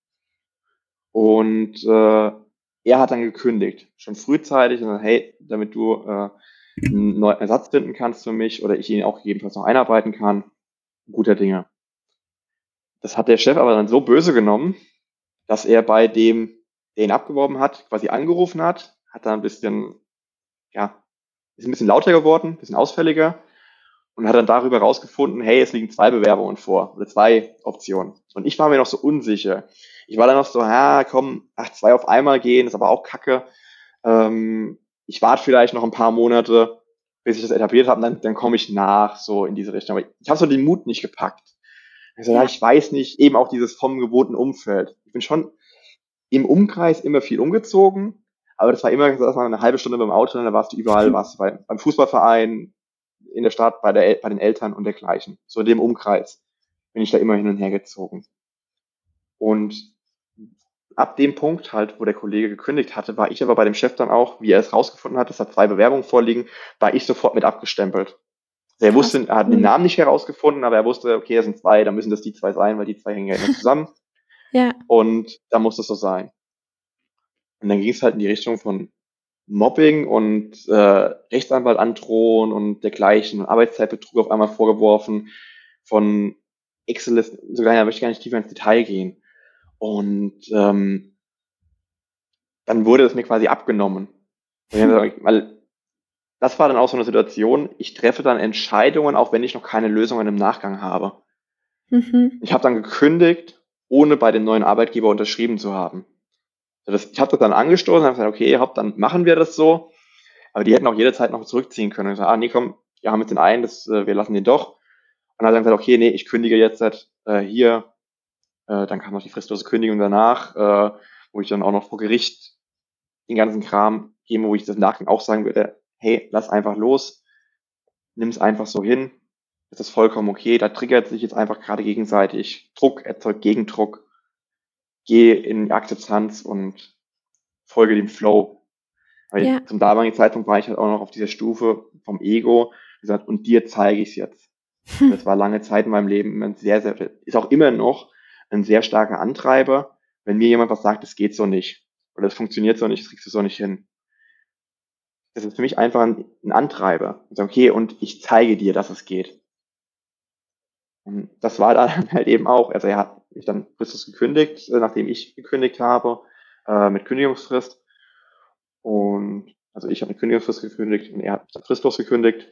Und äh, er hat dann gekündigt, schon frühzeitig, und gesagt, hey, damit du äh, einen neuen Ersatz finden kannst für mich oder ich ihn auch gegebenenfalls noch einarbeiten kann, guter Dinge. Das hat der Chef aber dann so böse genommen, dass er bei dem, der ihn abgeworben hat, quasi angerufen hat, hat da ein bisschen, ja, ist ein bisschen lauter geworden, ein bisschen ausfälliger und hat dann darüber rausgefunden, hey, es liegen zwei Bewerbungen vor oder zwei Optionen. Und ich war mir noch so unsicher. Ich war dann noch so, ja, komm, ach, zwei auf einmal gehen, ist aber auch kacke. Ähm, ich warte vielleicht noch ein paar Monate, bis ich das etabliert habe, und dann, dann komme ich nach, so in diese Richtung. Aber ich habe so den Mut nicht gepackt. Ich so, ja, ja, ich weiß nicht, eben auch dieses vom gewohnten Umfeld. Ich bin schon im Umkreis immer viel umgezogen, aber das war immer so, dass man eine halbe Stunde beim Auto, und dann warst du überall, warst du bei, beim Fußballverein, in der Stadt, bei, der, bei den Eltern und dergleichen. So in dem Umkreis bin ich da immer hin und her gezogen. Und ab dem Punkt halt, wo der Kollege gekündigt hatte, war ich aber bei dem Chef dann auch, wie er es rausgefunden hat, dass da zwei Bewerbungen vorliegen, war ich sofort mit abgestempelt. Er Krass. wusste, er hat den Namen nicht herausgefunden, aber er wusste, okay, das sind zwei, dann müssen das die zwei sein, weil die zwei hängen ja immer zusammen. Ja. Und da muss das so sein. Und dann ging es halt in die Richtung von Mobbing und äh, Rechtsanwalt androhen und dergleichen, Arbeitszeitbetrug auf einmal vorgeworfen, von Excel-Listen, sogar da möchte ich gar nicht tiefer ins Detail gehen. Und ähm, dann wurde es mir quasi abgenommen. Weil das war dann auch so eine Situation, ich treffe dann Entscheidungen, auch wenn ich noch keine Lösungen im Nachgang habe. Mhm. Ich habe dann gekündigt, ohne bei dem neuen Arbeitgeber unterschrieben zu haben. Das, ich habe das dann angestoßen und habe gesagt, okay, hopp, dann machen wir das so. Aber die hätten auch jederzeit noch zurückziehen können. Und gesagt, ah, nee, komm, wir haben jetzt den einen, das, äh, wir lassen den doch. Und dann hat er gesagt, okay, nee, ich kündige jetzt äh, hier. Äh, dann kam noch die fristlose Kündigung danach, äh, wo ich dann auch noch vor Gericht den ganzen Kram gebe, wo ich das im Nachgang auch sagen würde, hey, lass einfach los, nimm es einfach so hin, es ist vollkommen okay, da triggert sich jetzt einfach gerade gegenseitig, Druck erzeugt Gegendruck, geh in die Akzeptanz und folge dem Flow. Weil Ja. zum damaligen Zeitpunkt war ich halt auch noch auf dieser Stufe vom Ego, gesagt, und dir zeige ich es jetzt. Und das war lange Zeit in meinem Leben ein sehr, sehr, ist auch immer noch ein sehr starker Antreiber, wenn mir jemand was sagt, das geht so nicht, oder das funktioniert so nicht, das kriegst du so nicht hin. Das ist für mich einfach ein, ein Antreiber. Und so, okay, und ich zeige dir, dass es geht. Und das war dann halt eben auch, also er hat mich dann fristlos gekündigt, äh, nachdem ich gekündigt habe, äh, mit Kündigungsfrist. Und also ich habe eine Kündigungsfrist gekündigt und er hat mich dann fristlos gekündigt.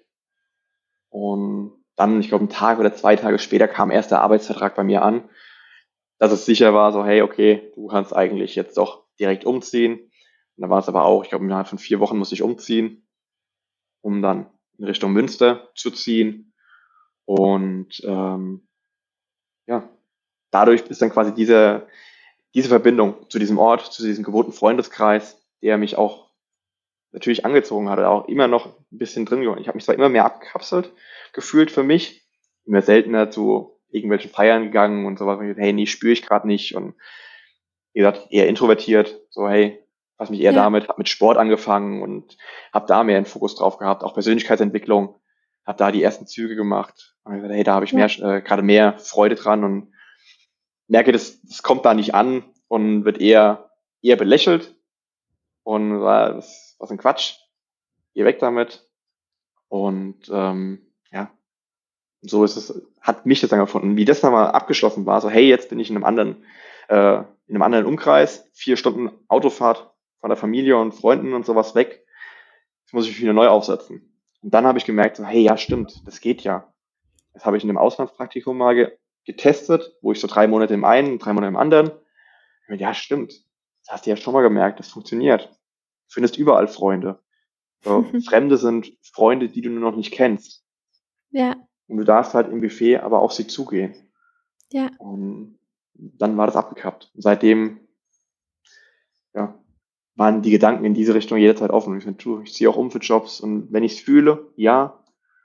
Und dann, ich glaube, einen Tag oder zwei Tage später kam erst der Arbeitsvertrag bei mir an, dass es sicher war, so, hey, okay, du kannst eigentlich jetzt doch direkt umziehen. Und dann war es aber auch, ich glaube, innerhalb von vier Wochen musste ich umziehen, um dann in Richtung Münster zu ziehen. Und ähm, ja, dadurch ist dann quasi diese, diese Verbindung zu diesem Ort, zu diesem gewohnten Freundeskreis, der mich auch natürlich angezogen hat, auch immer noch ein bisschen drin geworden. Ich habe mich zwar immer mehr abgekapselt gefühlt für mich, immer seltener zu irgendwelchen Feiern gegangen und sowas. Und ich, hey, nee, spüre ich gerade nicht. Und wie gesagt, eher introvertiert, so hey, was mich eher Ja. damit, habe mit Sport angefangen und habe da mehr einen Fokus drauf gehabt, auch Persönlichkeitsentwicklung, habe da die ersten Züge gemacht. Und ich gesagt, hey, da habe ich Ja. mehr, äh, gerade mehr Freude dran und merke, das, das kommt da nicht an und wird eher, eher belächelt und war das was ein Quatsch, geh weg damit. Und ähm, ja, so ist es, hat mich das dann gefunden. Wie das dann mal abgeschlossen war, so hey, jetzt bin ich in einem anderen, äh, in einem anderen Umkreis, vier Stunden Autofahrt von der Familie und Freunden und sowas weg. Jetzt muss ich mich wieder neu aufsetzen. Und dann habe ich gemerkt, so, hey, ja, stimmt, das geht ja. Das habe ich in einem Auslandspraktikum mal ge getestet, wo ich so drei Monate im einen, drei Monate im anderen. Und ja, stimmt. Das hast du ja schon mal gemerkt, das funktioniert. Du findest überall Freunde. So, Fremde sind Freunde, die du nur noch nicht kennst. Ja. Und du darfst halt im Buffet aber auf sie zugehen. Ja. Und dann war das abgekappt. Und seitdem, ja, waren die Gedanken in diese Richtung jederzeit offen. Und ich finde, du, ich ziehe auch um für Jobs. Und wenn ich es fühle, ja,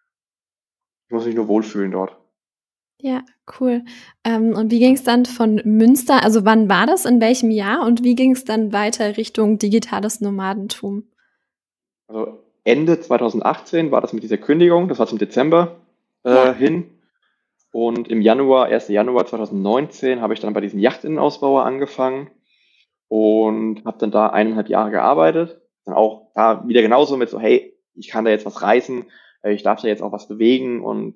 ich muss mich nur wohlfühlen dort. Ja, cool. Ähm, und wie ging es dann von Münster, also wann war das, in welchem Jahr und wie ging es dann weiter Richtung digitales Nomadentum? Also Ende zwanzig achtzehn war das mit dieser Kündigung, das war zum Dezember äh, Ja. hin. Und im Januar, ersten Januar zwanzig neunzehn, habe ich dann bei diesem Yachtinnenausbauer angefangen und habe dann da eineinhalb Jahre gearbeitet. Dann auch da wieder genauso mit so, hey, ich kann da jetzt was reißen, äh, ich darf da jetzt auch was bewegen und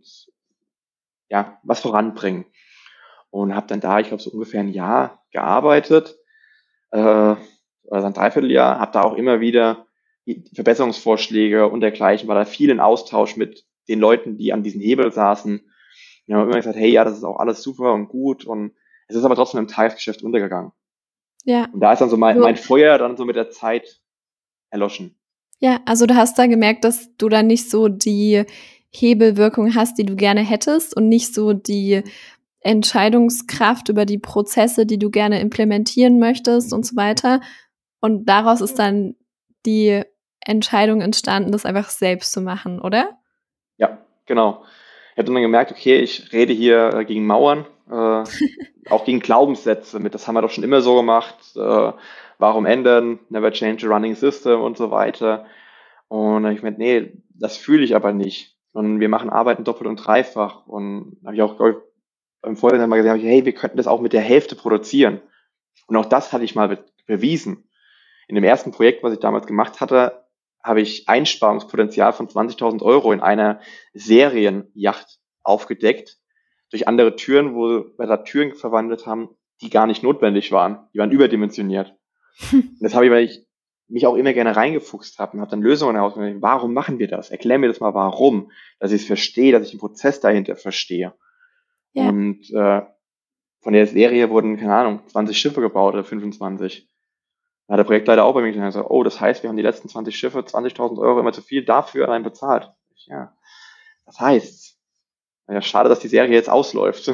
ja, was voranbringen. Und habe dann da, ich glaube, so ungefähr ein Jahr gearbeitet, äh, also ein Dreivierteljahr, habe da auch immer wieder die Verbesserungsvorschläge und dergleichen, war da viel in Austausch mit den Leuten, die an diesen Hebel saßen. Wir haben immer gesagt, hey, ja, das ist auch alles super und gut und es ist aber trotzdem im Tagesgeschäft untergegangen. Ja. Und da ist dann so mein, So. mein Feuer dann so mit der Zeit erloschen. Ja, also du hast da gemerkt, dass du da nicht so die Hebelwirkung hast, die du gerne hättest und nicht so die Entscheidungskraft über die Prozesse, die du gerne implementieren möchtest und so weiter. Und daraus ist dann die Entscheidung entstanden, das einfach selbst zu machen, oder? Ja, genau. Ich habe dann gemerkt, okay, ich rede hier äh, gegen Mauern. Äh, auch gegen Glaubenssätze mit, das haben wir doch schon immer so gemacht, äh, warum ändern, never change a running system und so weiter. Und dann habe ich gemeint, nee, das fühle ich aber nicht. Und wir machen Arbeiten doppelt und dreifach. Und da habe ich auch glaub ich, beim Vorhinein mal gesagt, hey, wir könnten das auch mit der Hälfte produzieren. Und auch das hatte ich mal be bewiesen. In dem ersten Projekt, was ich damals gemacht hatte, habe ich Einsparungspotenzial von zwanzigtausend Euro in einer Serienyacht aufgedeckt durch andere Türen, wo wir da Türen verwandelt haben, die gar nicht notwendig waren. Die waren überdimensioniert. Und das habe ich, weil ich mich auch immer gerne reingefuchst habe und habe dann Lösungen herausgefunden. Warum machen wir das? Erklär mir das mal, warum. Dass ich es verstehe, dass ich den Prozess dahinter verstehe. Ja. Und äh, von der Serie wurden, keine Ahnung, zwanzig Schiffe gebaut oder fünfundzwanzig. Da hat der Projektleiter auch bei mir gesagt, oh, das heißt, wir haben die letzten zwanzig Schiffe, zwanzigtausend Euro immer zu viel dafür allein bezahlt. Ja, das heißt, ja, schade, dass die Serie jetzt ausläuft.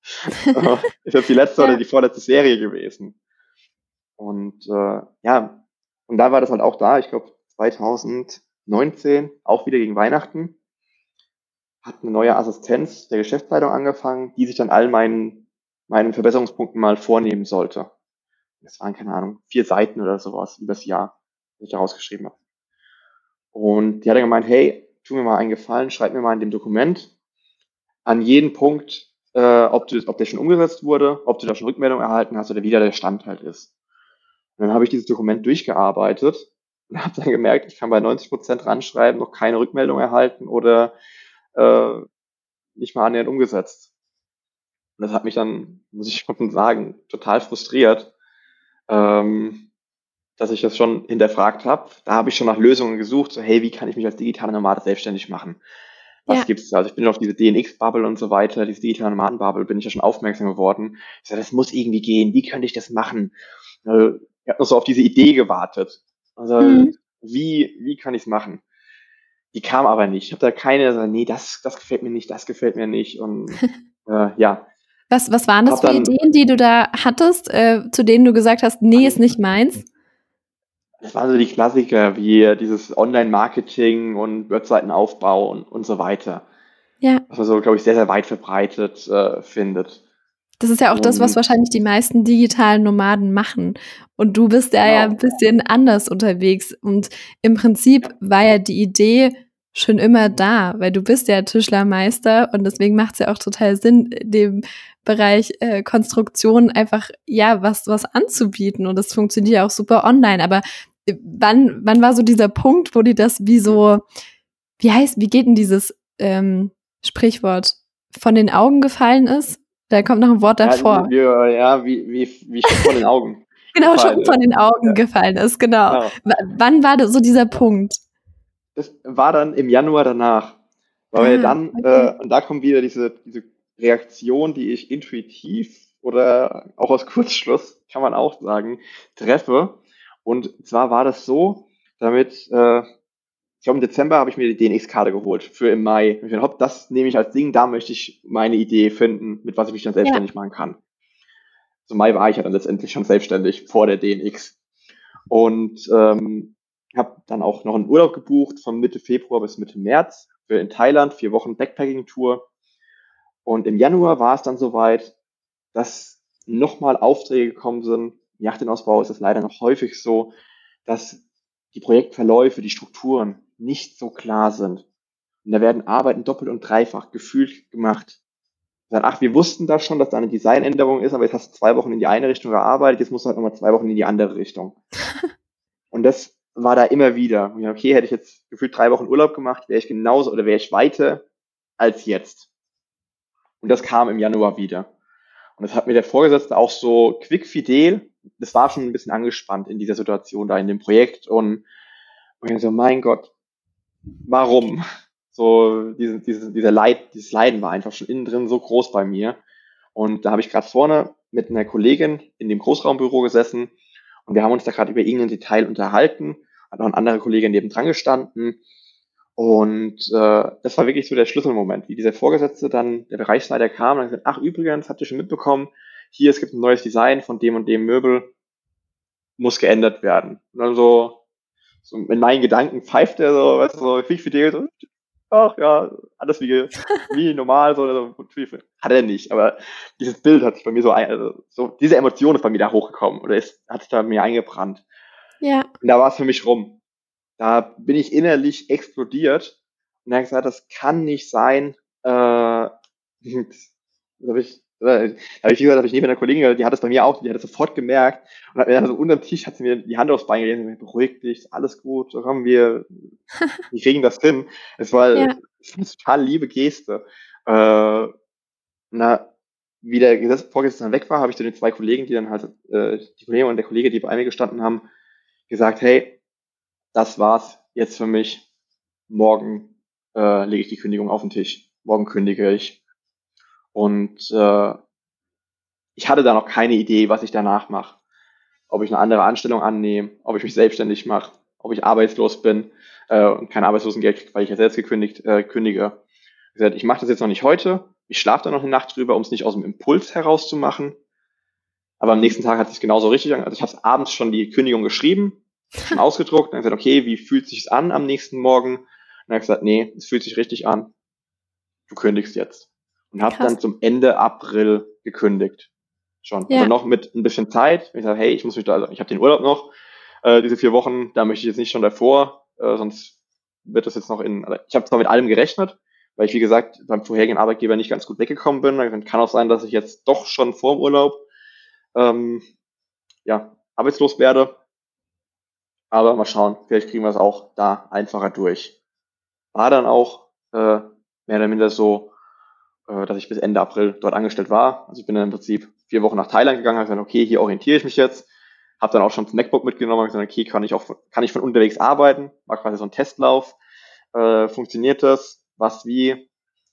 Ist jetzt die letzte Ja. oder die vorletzte Serie gewesen. Und äh, ja, und da war das halt auch da, ich glaube zwanzig neunzehn, auch wieder gegen Weihnachten, hat eine neue Assistenz der Geschäftsleitung angefangen, die sich dann all meinen, meinen Verbesserungspunkten mal vornehmen sollte. Das waren, keine Ahnung, vier Seiten oder sowas übers Jahr, die ich da rausgeschrieben habe. Und die hat dann gemeint, hey, tu mir mal einen Gefallen, schreib mir mal in dem Dokument an jeden Punkt, äh, ob, du, ob der schon umgesetzt wurde, ob du da schon Rückmeldung erhalten hast oder wie da der Stand halt ist. Und dann habe ich dieses Dokument durchgearbeitet und habe dann gemerkt, ich kann bei neunzig Prozent ranschreiben, noch keine Rückmeldung erhalten oder äh, nicht mal annähernd umgesetzt. Und das hat mich dann, muss ich schon sagen, total frustriert, ähm, dass ich das schon hinterfragt habe. Da habe ich schon nach Lösungen gesucht, so hey, wie kann ich mich als digitaler Nomade selbstständig machen? Was Ja. gibt's da? Also ich bin auf diese D N X-Bubble und so weiter, diese digitale Nomaden-Bubble, bin ich ja schon aufmerksam geworden. Ich sage, das muss irgendwie gehen. Wie könnte ich das machen? Äh, Ich habe noch so auf diese Idee gewartet. Also Mhm. wie, wie kann ich es machen? Die kam aber nicht. Ich habe da keine, so, nee, das, das gefällt mir nicht, das gefällt mir nicht. Und äh, ja, Was, was waren das habe für dann, Ideen, die du da hattest, äh, zu denen du gesagt hast, nee, ist nicht meins? das waren so die Klassiker wie dieses Online-Marketing und Webseitenaufbau und, und so weiter. Ja, Was man so, glaube ich, sehr, sehr weit verbreitet äh, findet. das ist ja auch das, was Und wahrscheinlich die meisten digitalen Nomaden machen. Und du bist ja ja ein genau, bisschen anders unterwegs. Und im Prinzip ja, war ja die Idee schon immer da, weil du bist ja Tischlermeister und deswegen macht es ja auch total Sinn, dem Bereich äh, Konstruktion einfach ja was was anzubieten und das funktioniert ja auch super online. Aber äh, wann wann war so dieser Punkt, wo dir das wie so, wie heißt, wie geht denn dieses ähm, Sprichwort, von den Augen gefallen ist? Da kommt noch ein Wort ja, davor. wie, ja, wie, wie, wie Schuppen von den Augen Genau, gefallen Schuppen von ist. den Augen Ja, gefallen ist, genau. genau. W wann war das so dieser Punkt? Das war dann im Januar danach, weil wir Ah, dann, okay. äh, und da kommt wieder diese, diese Reaktion, die ich intuitiv oder auch aus Kurzschluss, kann man auch sagen, treffe. Und zwar war das so, damit, äh, ich glaube im Dezember habe ich mir die D N X-Karte geholt für im Mai. Ich dachte, hopp, das nehme ich als Ding, da möchte ich meine Idee finden, mit was ich mich dann Ja. selbstständig machen kann. So Mai war ich ja dann letztendlich schon selbstständig vor der D N X. Und ähm, habe dann auch noch einen Urlaub gebucht von Mitte Februar bis Mitte März für in Thailand, vier Wochen Backpacking-Tour. Und im Januar war es dann soweit, dass nochmal Aufträge gekommen sind. Im Yachtenausbau ist es leider noch häufig so, dass die Projektverläufe, die Strukturen nicht so klar sind. Und da werden Arbeiten doppelt und dreifach gefühlt gemacht. Dann, ach, wir wussten das schon, dass da eine Designänderung ist, aber jetzt hast du zwei Wochen in die eine Richtung gearbeitet, jetzt musst du halt nochmal zwei Wochen in die andere Richtung. Und das war da immer wieder. Und ja, okay, hätte ich jetzt gefühlt drei Wochen Urlaub gemacht, wäre ich genauso oder wäre ich weiter als jetzt. Und das kam im Januar wieder. Und das hat mir der Vorgesetzte auch so quickfidel, das war schon ein bisschen angespannt in dieser Situation da in dem Projekt. Und, und ich so, mein Gott, warum? So, diese, diese, dieser Leid, dieses Leiden war einfach schon innen drin so groß bei mir. Und da habe ich gerade vorne mit einer Kollegin in dem Großraumbüro gesessen und wir haben uns da gerade über irgendein Detail unterhalten, hat noch ein anderer Kollege nebendran gestanden und äh, das war wirklich so der Schlüsselmoment, wie dieser Vorgesetzte dann, der Bereichsleiter kam und hat gesagt, ach übrigens, habt ihr schon mitbekommen, hier, es gibt ein neues Design von dem und dem Möbel, muss geändert werden. Und dann so, so in meinen Gedanken pfeift er so, weißt du, so, wie für die, so, ach ja, alles wie, wie normal, so, so, hat er nicht, aber dieses Bild hat sich bei mir so, ein, also, so diese Emotion ist bei mir da hochgekommen oder ist, hat sich da bei mir eingebrannt. Ja. Und da war es für mich rum. Da bin ich innerlich explodiert und habe gesagt, das kann nicht sein. Äh, da habe ich, da habe ich, wie gesagt, habe ich neben einer Kollegin, die hat es bei mir auch, die hat es sofort gemerkt und hat mir dann so unterm Tisch, hat sie mir die Hand aufs Bein gelegt und gesagt, beruhig dich, ist alles gut, so kommen wir, wir kriegen das hin. Es war, Ja. es war eine total liebe Geste. Äh, na, wie der Gesetz- Vorgesetzte weg war, habe ich zu den zwei Kollegen, die dann halt, äh, die Kollegin und der Kollege, die bei mir gestanden haben, gesagt, hey, das war's jetzt für mich. Morgen äh, lege ich die Kündigung auf den Tisch. Morgen kündige ich. Und äh, ich hatte da noch keine Idee, was ich danach mache. Ob ich eine andere Anstellung annehme, ob ich mich selbstständig mache, ob ich arbeitslos bin äh, und kein Arbeitslosengeld kriege, weil ich ja selbst gekündigt äh, kündige. Ich gesagt, ich mache das jetzt noch nicht heute. Ich schlafe da noch eine Nacht drüber, um es nicht aus dem Impuls heraus zu machen. Aber am nächsten Tag hat es sich genauso richtig an. Also ich habe abends schon die Kündigung geschrieben, schon ausgedruckt. Dann habe ich gesagt, okay, wie fühlt es sich an am nächsten Morgen? Und dann habe ich gesagt, nee, es fühlt sich richtig an. Du kündigst jetzt. Und habe Krass. dann zum Ende April gekündigt. Schon. Also Ja. noch mit ein bisschen Zeit. Ich sage, hey, ich muss mich da, also ich habe den Urlaub noch, äh, diese vier Wochen, da möchte ich jetzt nicht schon davor, äh, sonst wird das jetzt noch in, also ich habe zwar mit allem gerechnet, weil ich, wie gesagt, beim vorherigen Arbeitgeber nicht ganz gut weggekommen bin. Dann kann auch sein, dass ich jetzt doch schon vor dem Urlaub ähm, ja, arbeitslos werde. Aber mal schauen, vielleicht kriegen wir es auch da einfacher durch. War dann auch äh, mehr oder minder so, äh, dass ich bis Ende April dort angestellt war. Also ich bin dann im Prinzip vier Wochen nach Thailand gegangen, habe gesagt, okay, hier orientiere ich mich jetzt. Habe dann auch schon das MacBook mitgenommen, habe gesagt, okay, kann ich auch kann ich von unterwegs arbeiten? War quasi so ein Testlauf. Äh, funktioniert das? Was, wie?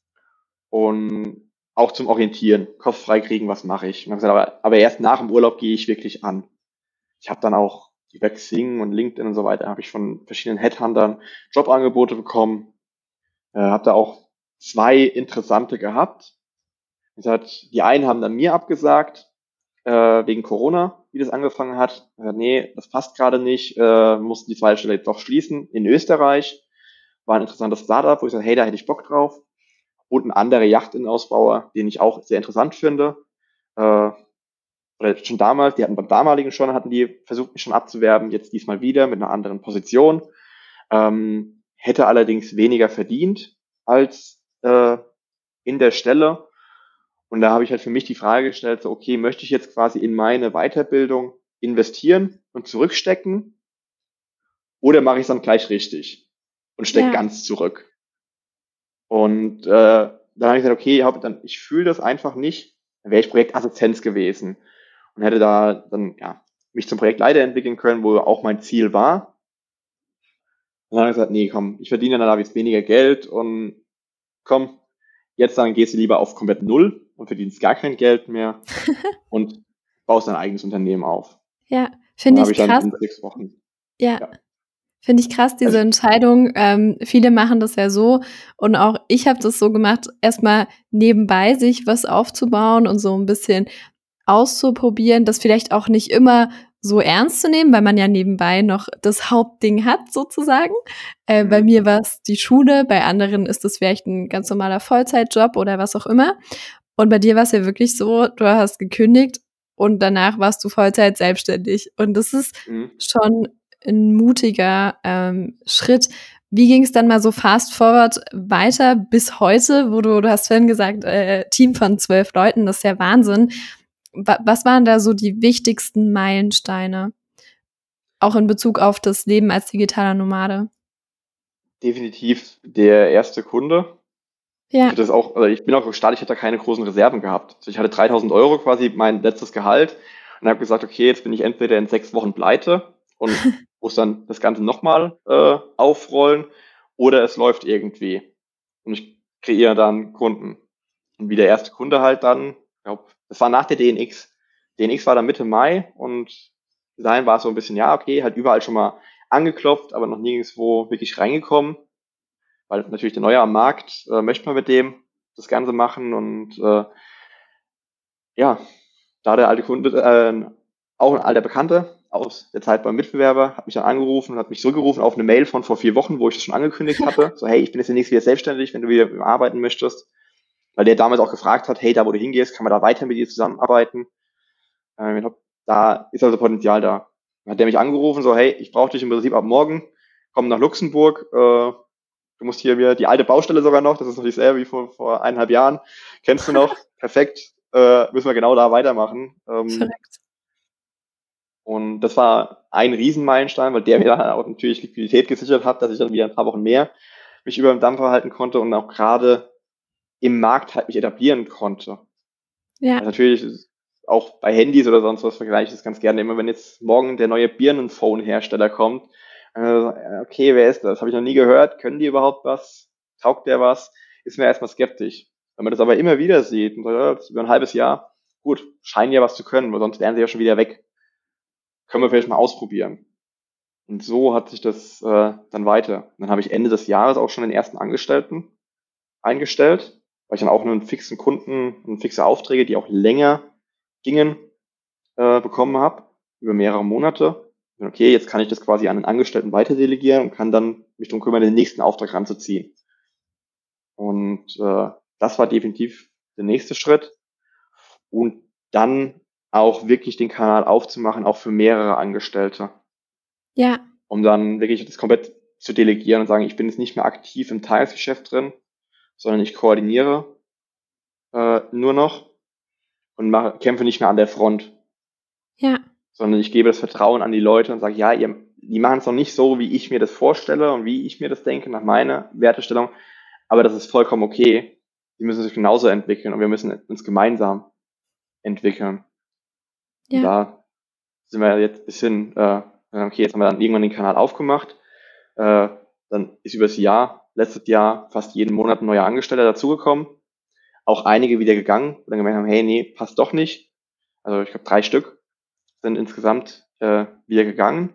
Und auch zum Orientieren, Kopf frei kriegen, was mache ich? Und habe gesagt, aber, aber erst nach dem Urlaub gehe ich wirklich an. Ich habe dann auch über Xing und LinkedIn und so weiter, habe ich von verschiedenen Headhuntern Jobangebote bekommen. Äh, habe da auch zwei interessante gehabt. Wie gesagt, die einen haben dann mir abgesagt, äh, wegen Corona, wie das angefangen hat. Ich gesagt, nee, das passt gerade nicht, äh, mussten die zweite Stelle jetzt doch schließen. In Österreich war ein interessantes Startup, wo ich sage, hey, da hätte ich Bock drauf. Und ein anderer Yachtinnenausbauer, den ich auch sehr interessant finde. Äh, oder schon damals, die hatten beim damaligen schon, hatten die versucht, mich schon abzuwerben, jetzt diesmal wieder mit einer anderen Position. Ähm, hätte allerdings weniger verdient als äh, in der Stelle. Und da habe ich halt für mich die Frage gestellt, so, okay, möchte ich jetzt quasi in meine Weiterbildung investieren und zurückstecken oder mache ich es dann gleich richtig und stecke Ja. ganz zurück? Und äh, dann habe ich gesagt, okay, ich, dann, ich fühle das einfach nicht, dann wäre ich Projektassistenz gewesen und hätte da dann ja, mich zum Projektleiter entwickeln können, wo auch mein Ziel war. Und dann habe ich gesagt, nee, komm, ich verdiene dann da jetzt weniger Geld und komm, jetzt dann gehst du lieber auf komplett null und verdienst gar kein Geld mehr und baust dein eigenes Unternehmen auf. Ja, Und finde dann habe ich ich dann krass. in sechs Wochen, Ja, ja. finde ich krass, diese Also, Entscheidung. Ähm, viele machen das ja so und auch ich habe das so gemacht, erstmal nebenbei sich was aufzubauen und so ein bisschen auszuprobieren, das vielleicht auch nicht immer so ernst zu nehmen, weil man ja nebenbei noch das Hauptding hat sozusagen. Äh, bei mhm, mir war es die Schule, bei anderen ist es vielleicht ein ganz normaler Vollzeitjob oder was auch immer. Und bei dir war es ja wirklich so, du hast gekündigt und danach warst du Vollzeit selbstständig. Und das ist mhm. schon ein mutiger ähm, Schritt. Wie ging es dann mal so fast forward weiter bis heute, wo du, du hast vorhin gesagt, äh, Team von zwölf Leuten, das ist ja Wahnsinn. Wa- Was waren da so die wichtigsten Meilensteine? Auch in Bezug auf das Leben als digitaler Nomade? Definitiv der erste Kunde. Ich Ja. hatte das auch, also ich bin auch gestartet, ich hatte da keine großen Reserven gehabt. Also ich hatte dreitausend Euro quasi mein letztes Gehalt und habe gesagt, okay, jetzt bin ich entweder in sechs Wochen pleite und muss dann das Ganze nochmal äh, aufrollen oder es läuft irgendwie und ich kreiere dann Kunden. Und wie der erste Kunde halt dann, ich glaube, das war nach der D N X. D N X war dann Mitte Mai und bis dahin war es so ein bisschen, ja, okay, halt überall schon mal angeklopft, aber noch nirgendwo wirklich reingekommen, weil natürlich der Neue am Markt, äh, möchte man mit dem das Ganze machen und äh, ja, da der alte Kunde, äh, auch ein alter Bekannter, aus der Zeit beim Mitbewerber, hat mich dann angerufen und hat mich zurückgerufen auf eine Mail von vor vier Wochen, wo ich das schon angekündigt hatte. So, hey, ich bin jetzt demnächst wieder selbstständig, wenn du wieder arbeiten möchtest. Weil der damals auch gefragt hat, hey, da wo du hingehst, kann man da weiter mit dir zusammenarbeiten? Ähm, ich glaub, da ist also Potenzial da. Dann hat der mich angerufen, so, hey, ich brauche dich im Prinzip ab morgen, komm nach Luxemburg, äh, du musst hier wieder die alte Baustelle sogar noch, das ist noch dieselbe wie vor, vor eineinhalb Jahren, kennst du noch, perfekt, äh, müssen wir genau da weitermachen. Ähm, Verrückt. und das war ein Riesenmeilenstein, weil der mir dann auch natürlich Liquidität gesichert hat, dass ich dann wieder ein paar Wochen mehr mich über dem Dampfer halten konnte und auch gerade im Markt halt mich etablieren konnte. Ja, Also natürlich ist auch bei Handys oder sonst was vergleiche ich das ganz gerne immer, wenn jetzt morgen der neue Birnenphone-Hersteller kommt. Äh, okay, wer ist das? Habe ich noch nie gehört. Können die überhaupt was? Taugt der was? Ist mir erstmal skeptisch. Wenn man das aber immer wieder sieht und sagt, ja, das ist über ein halbes Jahr, gut, scheinen ja was zu können, weil sonst wären sie ja schon wieder weg. Können wir vielleicht mal ausprobieren. Und so hat sich das äh, dann weiter. Und dann habe ich Ende des Jahres auch schon den ersten Angestellten eingestellt, weil ich dann auch nur einen fixen Kunden und fixe Aufträge, die auch länger gingen, äh, bekommen habe, über mehrere Monate. Und okay, jetzt kann ich das quasi an einen Angestellten weiter delegieren und kann dann mich darum kümmern, den nächsten Auftrag ranzuziehen. Und äh, das war definitiv der nächste Schritt. Und dann auch wirklich den Kanal aufzumachen, auch für mehrere Angestellte, ja, um dann wirklich das komplett zu delegieren und sagen, ich bin jetzt nicht mehr aktiv im Tagesgeschäft drin, sondern ich koordiniere äh, nur noch und mache, kämpfe nicht mehr an der Front, ja, sondern ich gebe das Vertrauen an die Leute und sage, ja, ihr, die machen es noch nicht so, wie ich mir das vorstelle und wie ich mir das denke, nach meiner Wertestellung, aber das ist vollkommen okay. Die müssen sich genauso entwickeln und wir müssen uns gemeinsam entwickeln. Und ja, da sind wir jetzt ein bisschen, äh, okay, jetzt haben wir dann irgendwann den Kanal aufgemacht, äh, dann ist über das Jahr, letztes Jahr, fast jeden Monat ein neuer Angestellter dazugekommen, auch einige wieder gegangen und dann gemerkt haben, hey, nee, passt doch nicht. Also ich glaube, drei Stück sind insgesamt äh, wieder gegangen.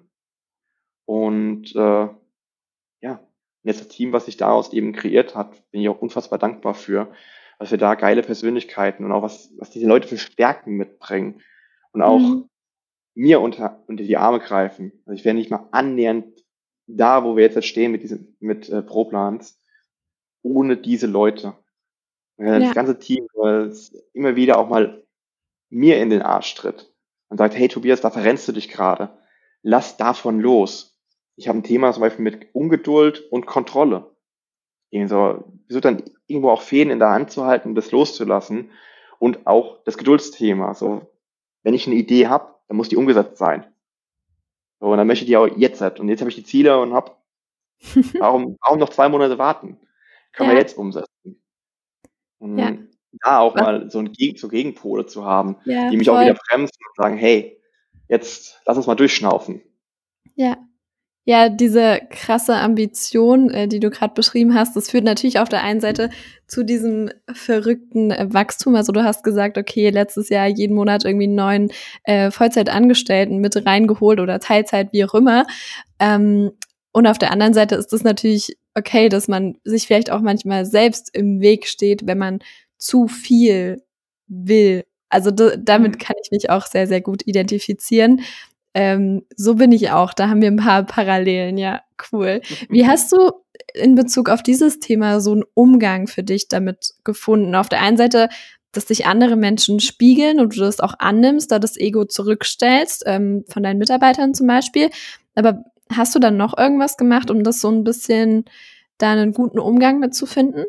Und äh, ja, jetzt das Team, was sich daraus eben kreiert hat, bin ich auch unfassbar dankbar für, dass wir da geile Persönlichkeiten und auch was, was diese Leute für Stärken mitbringen und auch mhm. mir unter, unter die Arme greifen. Also ich wäre nicht mal annähernd da, wo wir jetzt stehen mit diesem, mit äh, ProPlans, ohne diese Leute. Äh, das Ja, ganze Team, weil es immer wieder auch mal mir in den Arsch tritt und sagt, hey Tobias, da verrennst du dich gerade. Lass davon los. Ich habe ein Thema zum Beispiel mit Ungeduld und Kontrolle. Irgendwie so, so dann irgendwo auch Fäden in der Hand zu halten, das loszulassen und auch das Geduldsthema. So, wenn ich eine Idee habe, dann muss die umgesetzt sein. So, und dann möchte ich die auch jetzt halt. Und jetzt habe ich die Ziele und habe, warum, warum noch zwei Monate warten? Können wir ja, jetzt umsetzen. ja, Und da auch was, mal so ein Geg so Gegenpole zu haben, ja, die mich auch voll, wieder bremsen und sagen, hey, jetzt lass uns mal durchschnaufen. ja. Ja, diese krasse Ambition, äh, die du gerade beschrieben hast, das führt natürlich auf der einen Seite zu diesem verrückten äh, Wachstum. Also du hast gesagt, okay, letztes Jahr jeden Monat irgendwie einen neuen äh, Vollzeitangestellten mit reingeholt oder Teilzeit, wie auch immer. Ähm, und auf der anderen Seite ist es natürlich okay, dass man sich vielleicht auch manchmal selbst im Weg steht, wenn man zu viel will. Also d- damit Mhm. kann ich mich auch sehr, sehr gut identifizieren. Ähm, so bin ich auch. Da haben wir ein paar Parallelen. Ja, cool. Wie hast du in Bezug auf dieses Thema so einen Umgang für dich damit gefunden? Auf der einen Seite, dass dich andere Menschen spiegeln und du das auch annimmst, da das Ego zurückstellst, ähm, von deinen Mitarbeitern zum Beispiel. Aber hast du dann noch irgendwas gemacht, um das so ein bisschen da einen guten Umgang mit zu finden?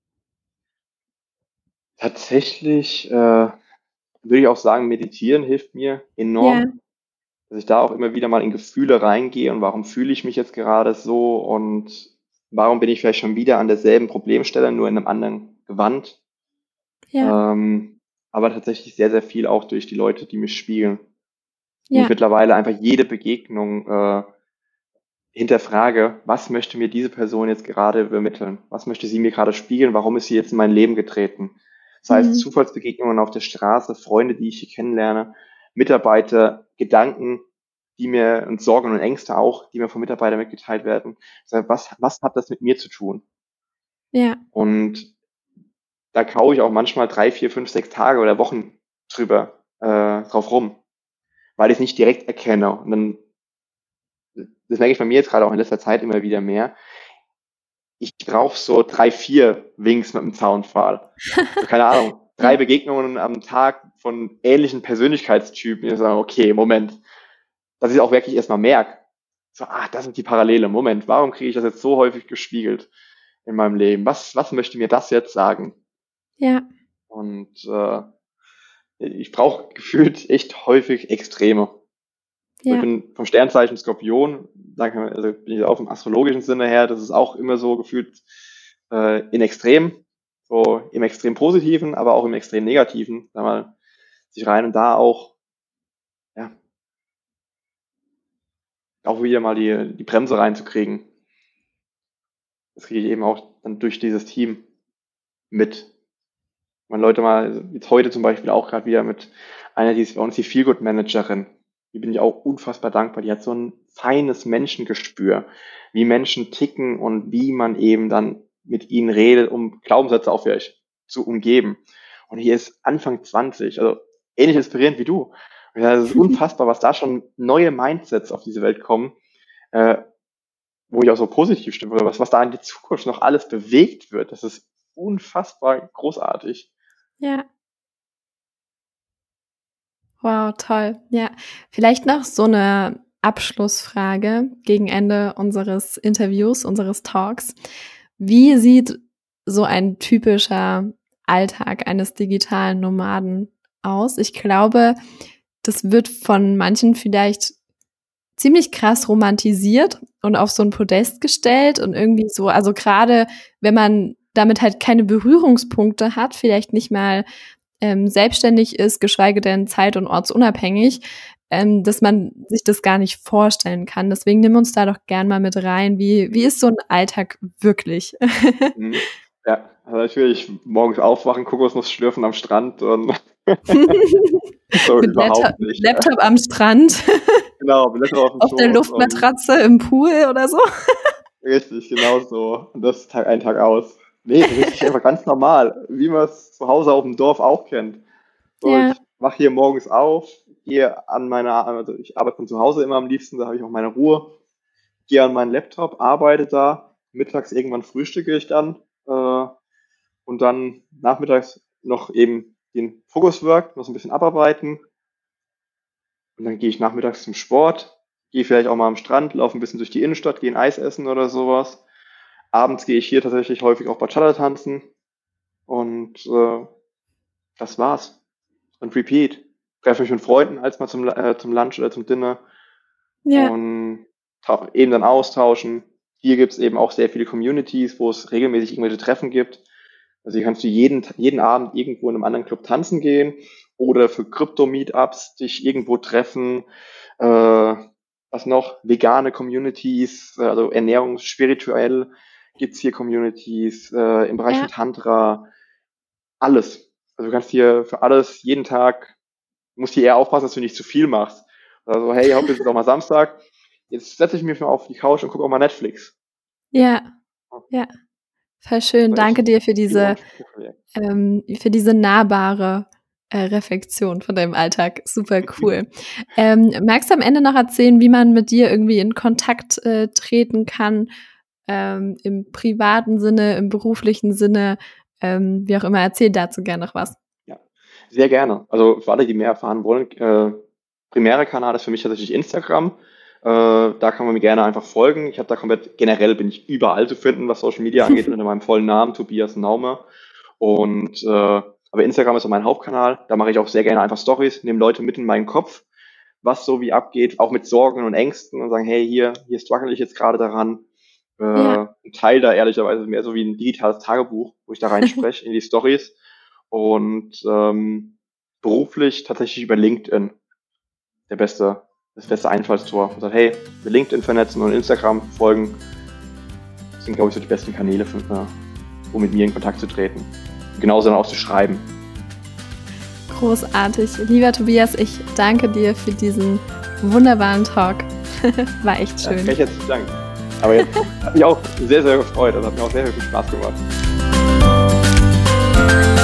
Tatsächlich äh, würde ich auch sagen, meditieren hilft mir Ja, enorm, dass ich da auch immer wieder mal in Gefühle reingehe und warum fühle ich mich jetzt gerade so und warum bin ich vielleicht schon wieder an derselben Problemstelle, nur in einem anderen Gewand. ja, Ähm, aber tatsächlich sehr, sehr viel auch durch die Leute, die mich spiegeln. Und ich ja, mittlerweile einfach jede Begegnung äh, hinterfrage, was möchte mir diese Person jetzt gerade übermitteln? Was möchte sie mir gerade spiegeln? Warum ist sie jetzt in mein Leben getreten? Das heißt, mhm. Zufallsbegegnungen auf der Straße, Freunde, die ich hier kennenlerne, Mitarbeiter, Gedanken, die mir und Sorgen und Ängste auch, die mir von Mitarbeitern mitgeteilt werden. Das heißt, was, was hat das mit mir zu tun? Ja, Und da kaue ich auch manchmal drei, vier, fünf, sechs Tage oder Wochen drüber äh, drauf rum. weil ich es nicht direkt erkenne. Und dann, das merke ich bei mir jetzt gerade auch in letzter Zeit immer wieder mehr, ich brauche so drei, vier Winks mit dem Zaunpfahl. So, keine Ahnung, drei Ja. Begegnungen am Tag von ähnlichen Persönlichkeitstypen, die sagen, okay, Moment, dass ich auch wirklich erstmal merke, so, ah, das sind die Parallele, Moment, warum kriege ich das jetzt so häufig gespiegelt in meinem Leben? Was, was möchte mir das jetzt sagen? Ja. Und äh, ich brauche gefühlt echt häufig Extreme. Ja. Ich bin vom Sternzeichen Skorpion, also bin ich auch im astrologischen Sinne her, das ist auch immer so gefühlt äh, in Extrem, so im extrem Positiven, aber auch im extrem Negativen, da mal sich rein und da auch, ja, auch wieder mal die, die Bremse reinzukriegen. Das kriege ich eben auch dann durch dieses Team mit. Wenn Leute mal, jetzt heute zum Beispiel auch gerade wieder mit einer, die ist bei uns die Feelgood-Managerin, die bin ich auch unfassbar dankbar. Die hat so ein feines Menschengespür, wie Menschen ticken und wie man eben dann mit ihnen redet, um Glaubenssätze auch vielleicht zu umgeben. Und hier ist Anfang zwanzig, also ähnlich inspirierend wie du. Und das ist unfassbar, was da schon neue Mindsets auf diese Welt kommen, äh, wo ich auch so positiv stimme, oder was, was da in die Zukunft noch alles bewegt wird. Das ist unfassbar großartig. Ja. Wow, toll. Ja, vielleicht noch so eine Abschlussfrage gegen Ende unseres Interviews, unseres Talks. Wie sieht so ein typischer Alltag eines digitalen Nomaden aus? Ich glaube, das wird von manchen vielleicht ziemlich krass romantisiert und auf so ein Podest gestellt und irgendwie so, also gerade wenn man damit halt keine Berührungspunkte hat, vielleicht nicht mal ähm, selbstständig ist, geschweige denn zeit- und ortsunabhängig, ähm, dass man sich das gar nicht vorstellen kann. Deswegen nimm uns da doch gern mal mit rein. Wie, wie ist so ein Alltag wirklich? Ja, also natürlich morgens aufwachen, Kokosnuss schlürfen am Strand und so mit überhaupt Laptop, nicht. Laptop am Strand. Genau, mit Laptop auf dem Auf der Schoß Luftmatratze im Pool oder so. Richtig, genau so. Und das Tag ein, Tag aus. Nee, das ist wirklich einfach ganz normal, wie man es zu Hause auf dem Dorf auch kennt. So, Ja. ich wache hier morgens auf, gehe an meiner, also ich arbeite von zu Hause immer am liebsten, da habe ich auch meine Ruhe, gehe an meinen Laptop, arbeite da, mittags irgendwann frühstücke ich dann äh, und dann nachmittags noch eben den Focuswork, noch so ein bisschen abarbeiten und dann gehe ich nachmittags zum Sport, gehe vielleicht auch mal am Strand, laufe ein bisschen durch die Innenstadt, gehe ein Eis essen oder sowas. Abends gehe ich hier tatsächlich häufig auch Bachata tanzen und äh, das war's. Und repeat. Treffe mich mit Freunden als mal zum, äh, zum Lunch oder zum Dinner Ja. und ta- eben dann austauschen. Hier gibt's eben auch sehr viele Communities, wo es regelmäßig irgendwelche Treffen gibt. Also hier kannst du jeden, jeden Abend irgendwo in einem anderen Club tanzen gehen oder für Krypto-Meetups dich irgendwo treffen. Äh, was noch? Vegane Communities, äh, also Ernährung spirituell gibt's hier Communities, äh, im Bereich Ja. von Tantra, alles. Also du kannst hier für alles jeden Tag, musst hier eher aufpassen, dass du nicht zu viel machst. Also hey, heute ist doch mal Samstag, jetzt setze ich mich mal auf die Couch und gucke auch mal Netflix. Ja, ja, voll schön. Also Danke echt dir für viel diese, und ähm, für diese nahbare äh, Reflexion von deinem Alltag. Super cool. ähm, magst du am Ende noch erzählen, wie man mit dir irgendwie in Kontakt äh, treten kann, ähm, im privaten Sinne, im beruflichen Sinne, ähm, wie auch immer? Erzähl dazu gerne noch was. Ja, sehr gerne. Also für alle, die mehr erfahren wollen, äh, primärer Kanal ist für mich tatsächlich Instagram. Äh, da kann man mir gerne einfach folgen. Ich habe da komplett, generell bin ich überall zu finden, was Social Media angeht, unter meinem vollen Namen, Tobias Naumer. Und äh, aber Instagram ist so mein Hauptkanal. Da mache ich auch sehr gerne einfach Stories, nehme Leute mit in meinen Kopf, was so wie abgeht, auch mit Sorgen und Ängsten und sagen, hey, hier, hier struggle ich jetzt gerade daran. Äh, Ja. Ein Teil da ehrlicherweise mehr so wie ein digitales Tagebuch, wo ich da reinspreche in die Stories. Und ähm, beruflich tatsächlich über LinkedIn der beste, das beste Einfallstor. Und sagt, hey, wir LinkedIn vernetzen und Instagram folgen. Das sind, glaube ich, so die besten Kanäle, für, äh, um mit mir in Kontakt zu treten. Und genauso dann auch zu schreiben. Großartig. Lieber Tobias, ich danke dir für diesen wunderbaren Talk. War echt schön. Ja, recht herzlichen Dank. Aber jetzt hat mich auch sehr, sehr gefreut. Das hat mir auch sehr, sehr viel Spaß gemacht.